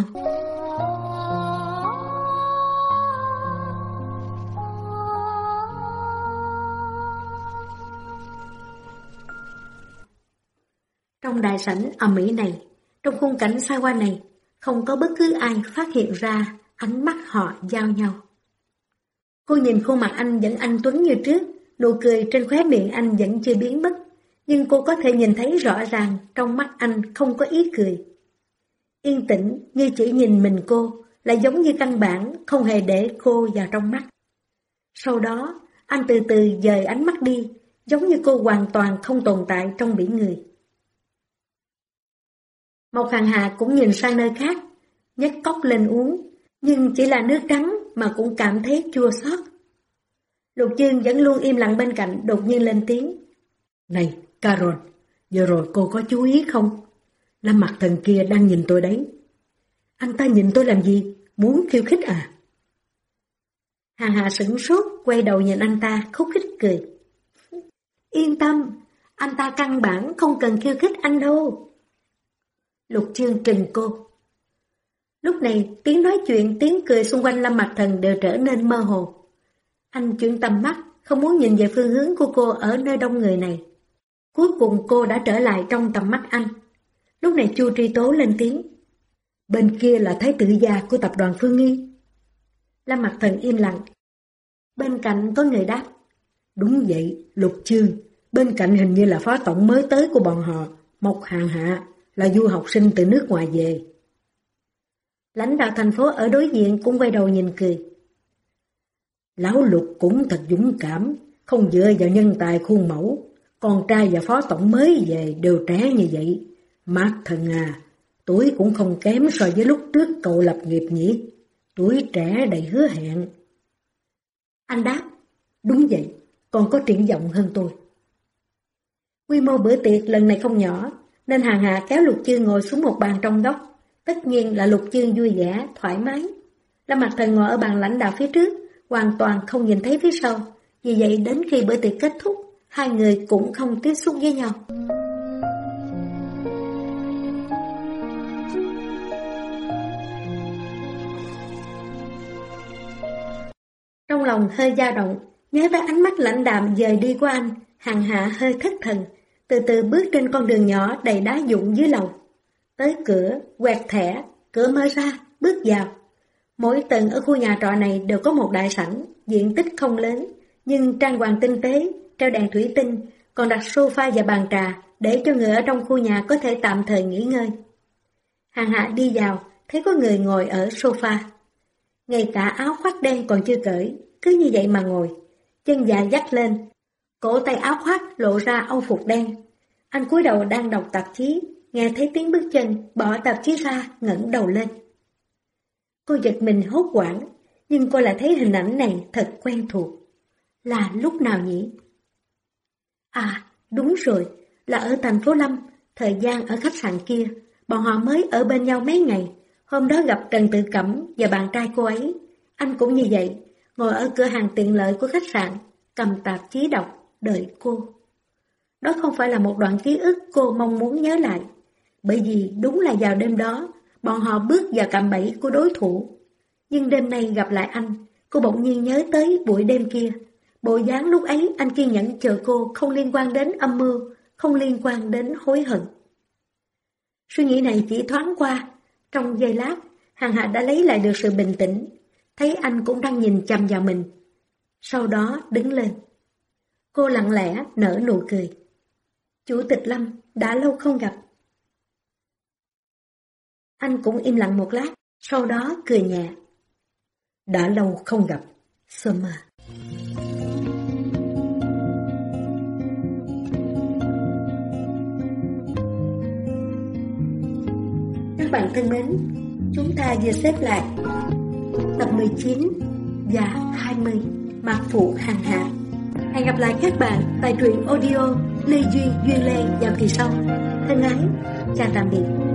S1: Trong đại sảnh ầm ĩ này, trong khung cảnh xa hoa này, không có bất cứ ai phát hiện ra ánh mắt họ giao nhau. Cô nhìn khuôn mặt anh vẫn anh tuấn như trước, nụ cười trên khóe miệng anh vẫn chưa biến mất, nhưng cô có thể nhìn thấy rõ ràng trong mắt anh không có ý cười. Yên tĩnh như chỉ nhìn mình cô, lại giống như căn bản không hề để cô vào trong mắt. Sau đó, anh từ từ dời ánh mắt đi, giống như cô hoàn toàn không tồn tại trong biển người. Mộc Hằng Hà cũng nhìn sang nơi khác, nhấc cốc lên uống, nhưng chỉ là nước trắng mà cũng cảm thấy chua xót. Lục Chương vẫn luôn im lặng bên cạnh đột nhiên lên tiếng.
S2: Này, Carol, vừa rồi cô có chú ý không? Lâm Mặc Thần kia đang nhìn tôi đấy.
S1: Anh ta nhìn tôi làm gì? Muốn khiêu khích à? Hàng Hạ sửng sốt, quay đầu nhìn anh ta, khúc khích cười. Yên tâm, anh ta căn bản không cần khiêu khích anh đâu. Lục Chương trừng cô. Lúc này, tiếng nói chuyện, tiếng cười xung quanh Lâm Mặc Thần đều trở nên mơ hồ. Anh chuyển tầm mắt, không muốn nhìn về phương hướng của cô ở nơi đông người này. Cuối cùng cô đã trở lại trong tầm mắt anh. Lúc này Chu Tri Tố lên tiếng.
S2: Bên kia là thái tử gia của tập đoàn Phương Nghi.
S1: Lâm Mặc Thần im lặng. Bên cạnh có người đáp.
S2: Đúng vậy, Lục Chương. Bên cạnh hình như là phó tổng mới tới của bọn họ, Mộc Hàng Hạ, là du học sinh từ nước ngoài về.
S1: Lãnh đạo thành phố ở đối diện cũng quay đầu nhìn cười.
S2: Lão Lục cũng thật dũng cảm, không dựa vào nhân tài khuôn mẫu. Con trai và phó tổng mới về đều trẻ như vậy. Mạc Thần à, tuổi cũng không kém so với lúc trước cậu lập nghiệp nhỉ. Tuổi trẻ đầy hứa hẹn.
S1: Anh đáp.
S2: Đúng vậy, còn có triển vọng hơn tôi.
S1: Quy mô bữa tiệc lần này không nhỏ, nên Hàng Hạ kéo Lục Chương ngồi xuống một bàn trong góc. Tất nhiên là Lục Chương vui vẻ, thoải mái. Lâm Mặc Thần ngồi ở bàn lãnh đạo phía trước, hoàn toàn không nhìn thấy phía sau. Vì vậy đến khi bữa tiệc kết thúc, hai người cũng không tiếp xúc với nhau. Trong lòng hơi dao động, nhớ tới ánh mắt lãnh đạm dời đi của anh, Hàng Hạ hơi thất thần, từ từ bước trên con đường nhỏ đầy đá vụn dưới lầu. Tới cửa, quẹt thẻ, cửa mở ra, bước vào. Mỗi tầng ở khu nhà trọ này đều có một đại sảnh, diện tích không lớn, nhưng trang hoàng tinh tế, treo đèn thủy tinh, còn đặt sofa và bàn trà để cho người ở trong khu nhà có thể tạm thời nghỉ ngơi. Hàng Hạ đi vào, thấy có người ngồi ở sofa. Ngay cả áo khoác đen còn chưa cởi, cứ như vậy mà ngồi, chân dài dắt lên, cổ tay áo khoác lộ ra âu phục đen. Anh cúi đầu đang đọc tạp chí, nghe thấy tiếng bước chân, bỏ tạp chí ra, ngẩng đầu lên. Cô giật mình hốt hoảng, nhưng cô lại thấy hình ảnh này thật quen thuộc. Là lúc nào nhỉ? À, đúng rồi, là ở thành phố Lâm, thời gian ở khách sạn kia, bọn họ mới ở bên nhau mấy ngày. Hôm đó gặp Trần Tự Cẩm và bạn trai cô ấy. Anh cũng như vậy, ngồi ở cửa hàng tiện lợi của khách sạn, cầm tạp chí đọc, đợi cô. Đó không phải là một đoạn ký ức cô mong muốn nhớ lại, bởi vì đúng là vào đêm đó, bọn họ bước vào cạm bẫy của đối thủ. Nhưng đêm nay gặp lại anh, cô bỗng nhiên nhớ tới buổi đêm kia. Bộ dáng lúc ấy anh kiên nhẫn chờ cô không liên quan đến âm mưu, không liên quan đến hối hận. Suy nghĩ này chỉ thoáng qua, trong giây lát, Hàng Hạ đã lấy lại được sự bình tĩnh, thấy anh cũng đang nhìn chằm vào mình. Sau đó đứng lên. Cô lặng lẽ nở nụ cười. Chủ tịch Lâm, đã lâu không gặp. Anh cũng im lặng một lát, sau đó cười nhẹ.
S2: Đã lâu không gặp, Summer.
S1: Các bạn thân mến, chúng ta vừa xếp lại tập 19 và 20 Mạc Phụ Hàng Hạ. Hẹn gặp lại các bạn tại truyện audio Lê Duyên Duyên Lê vào kỳ sau. Thân ái, chào tạm biệt.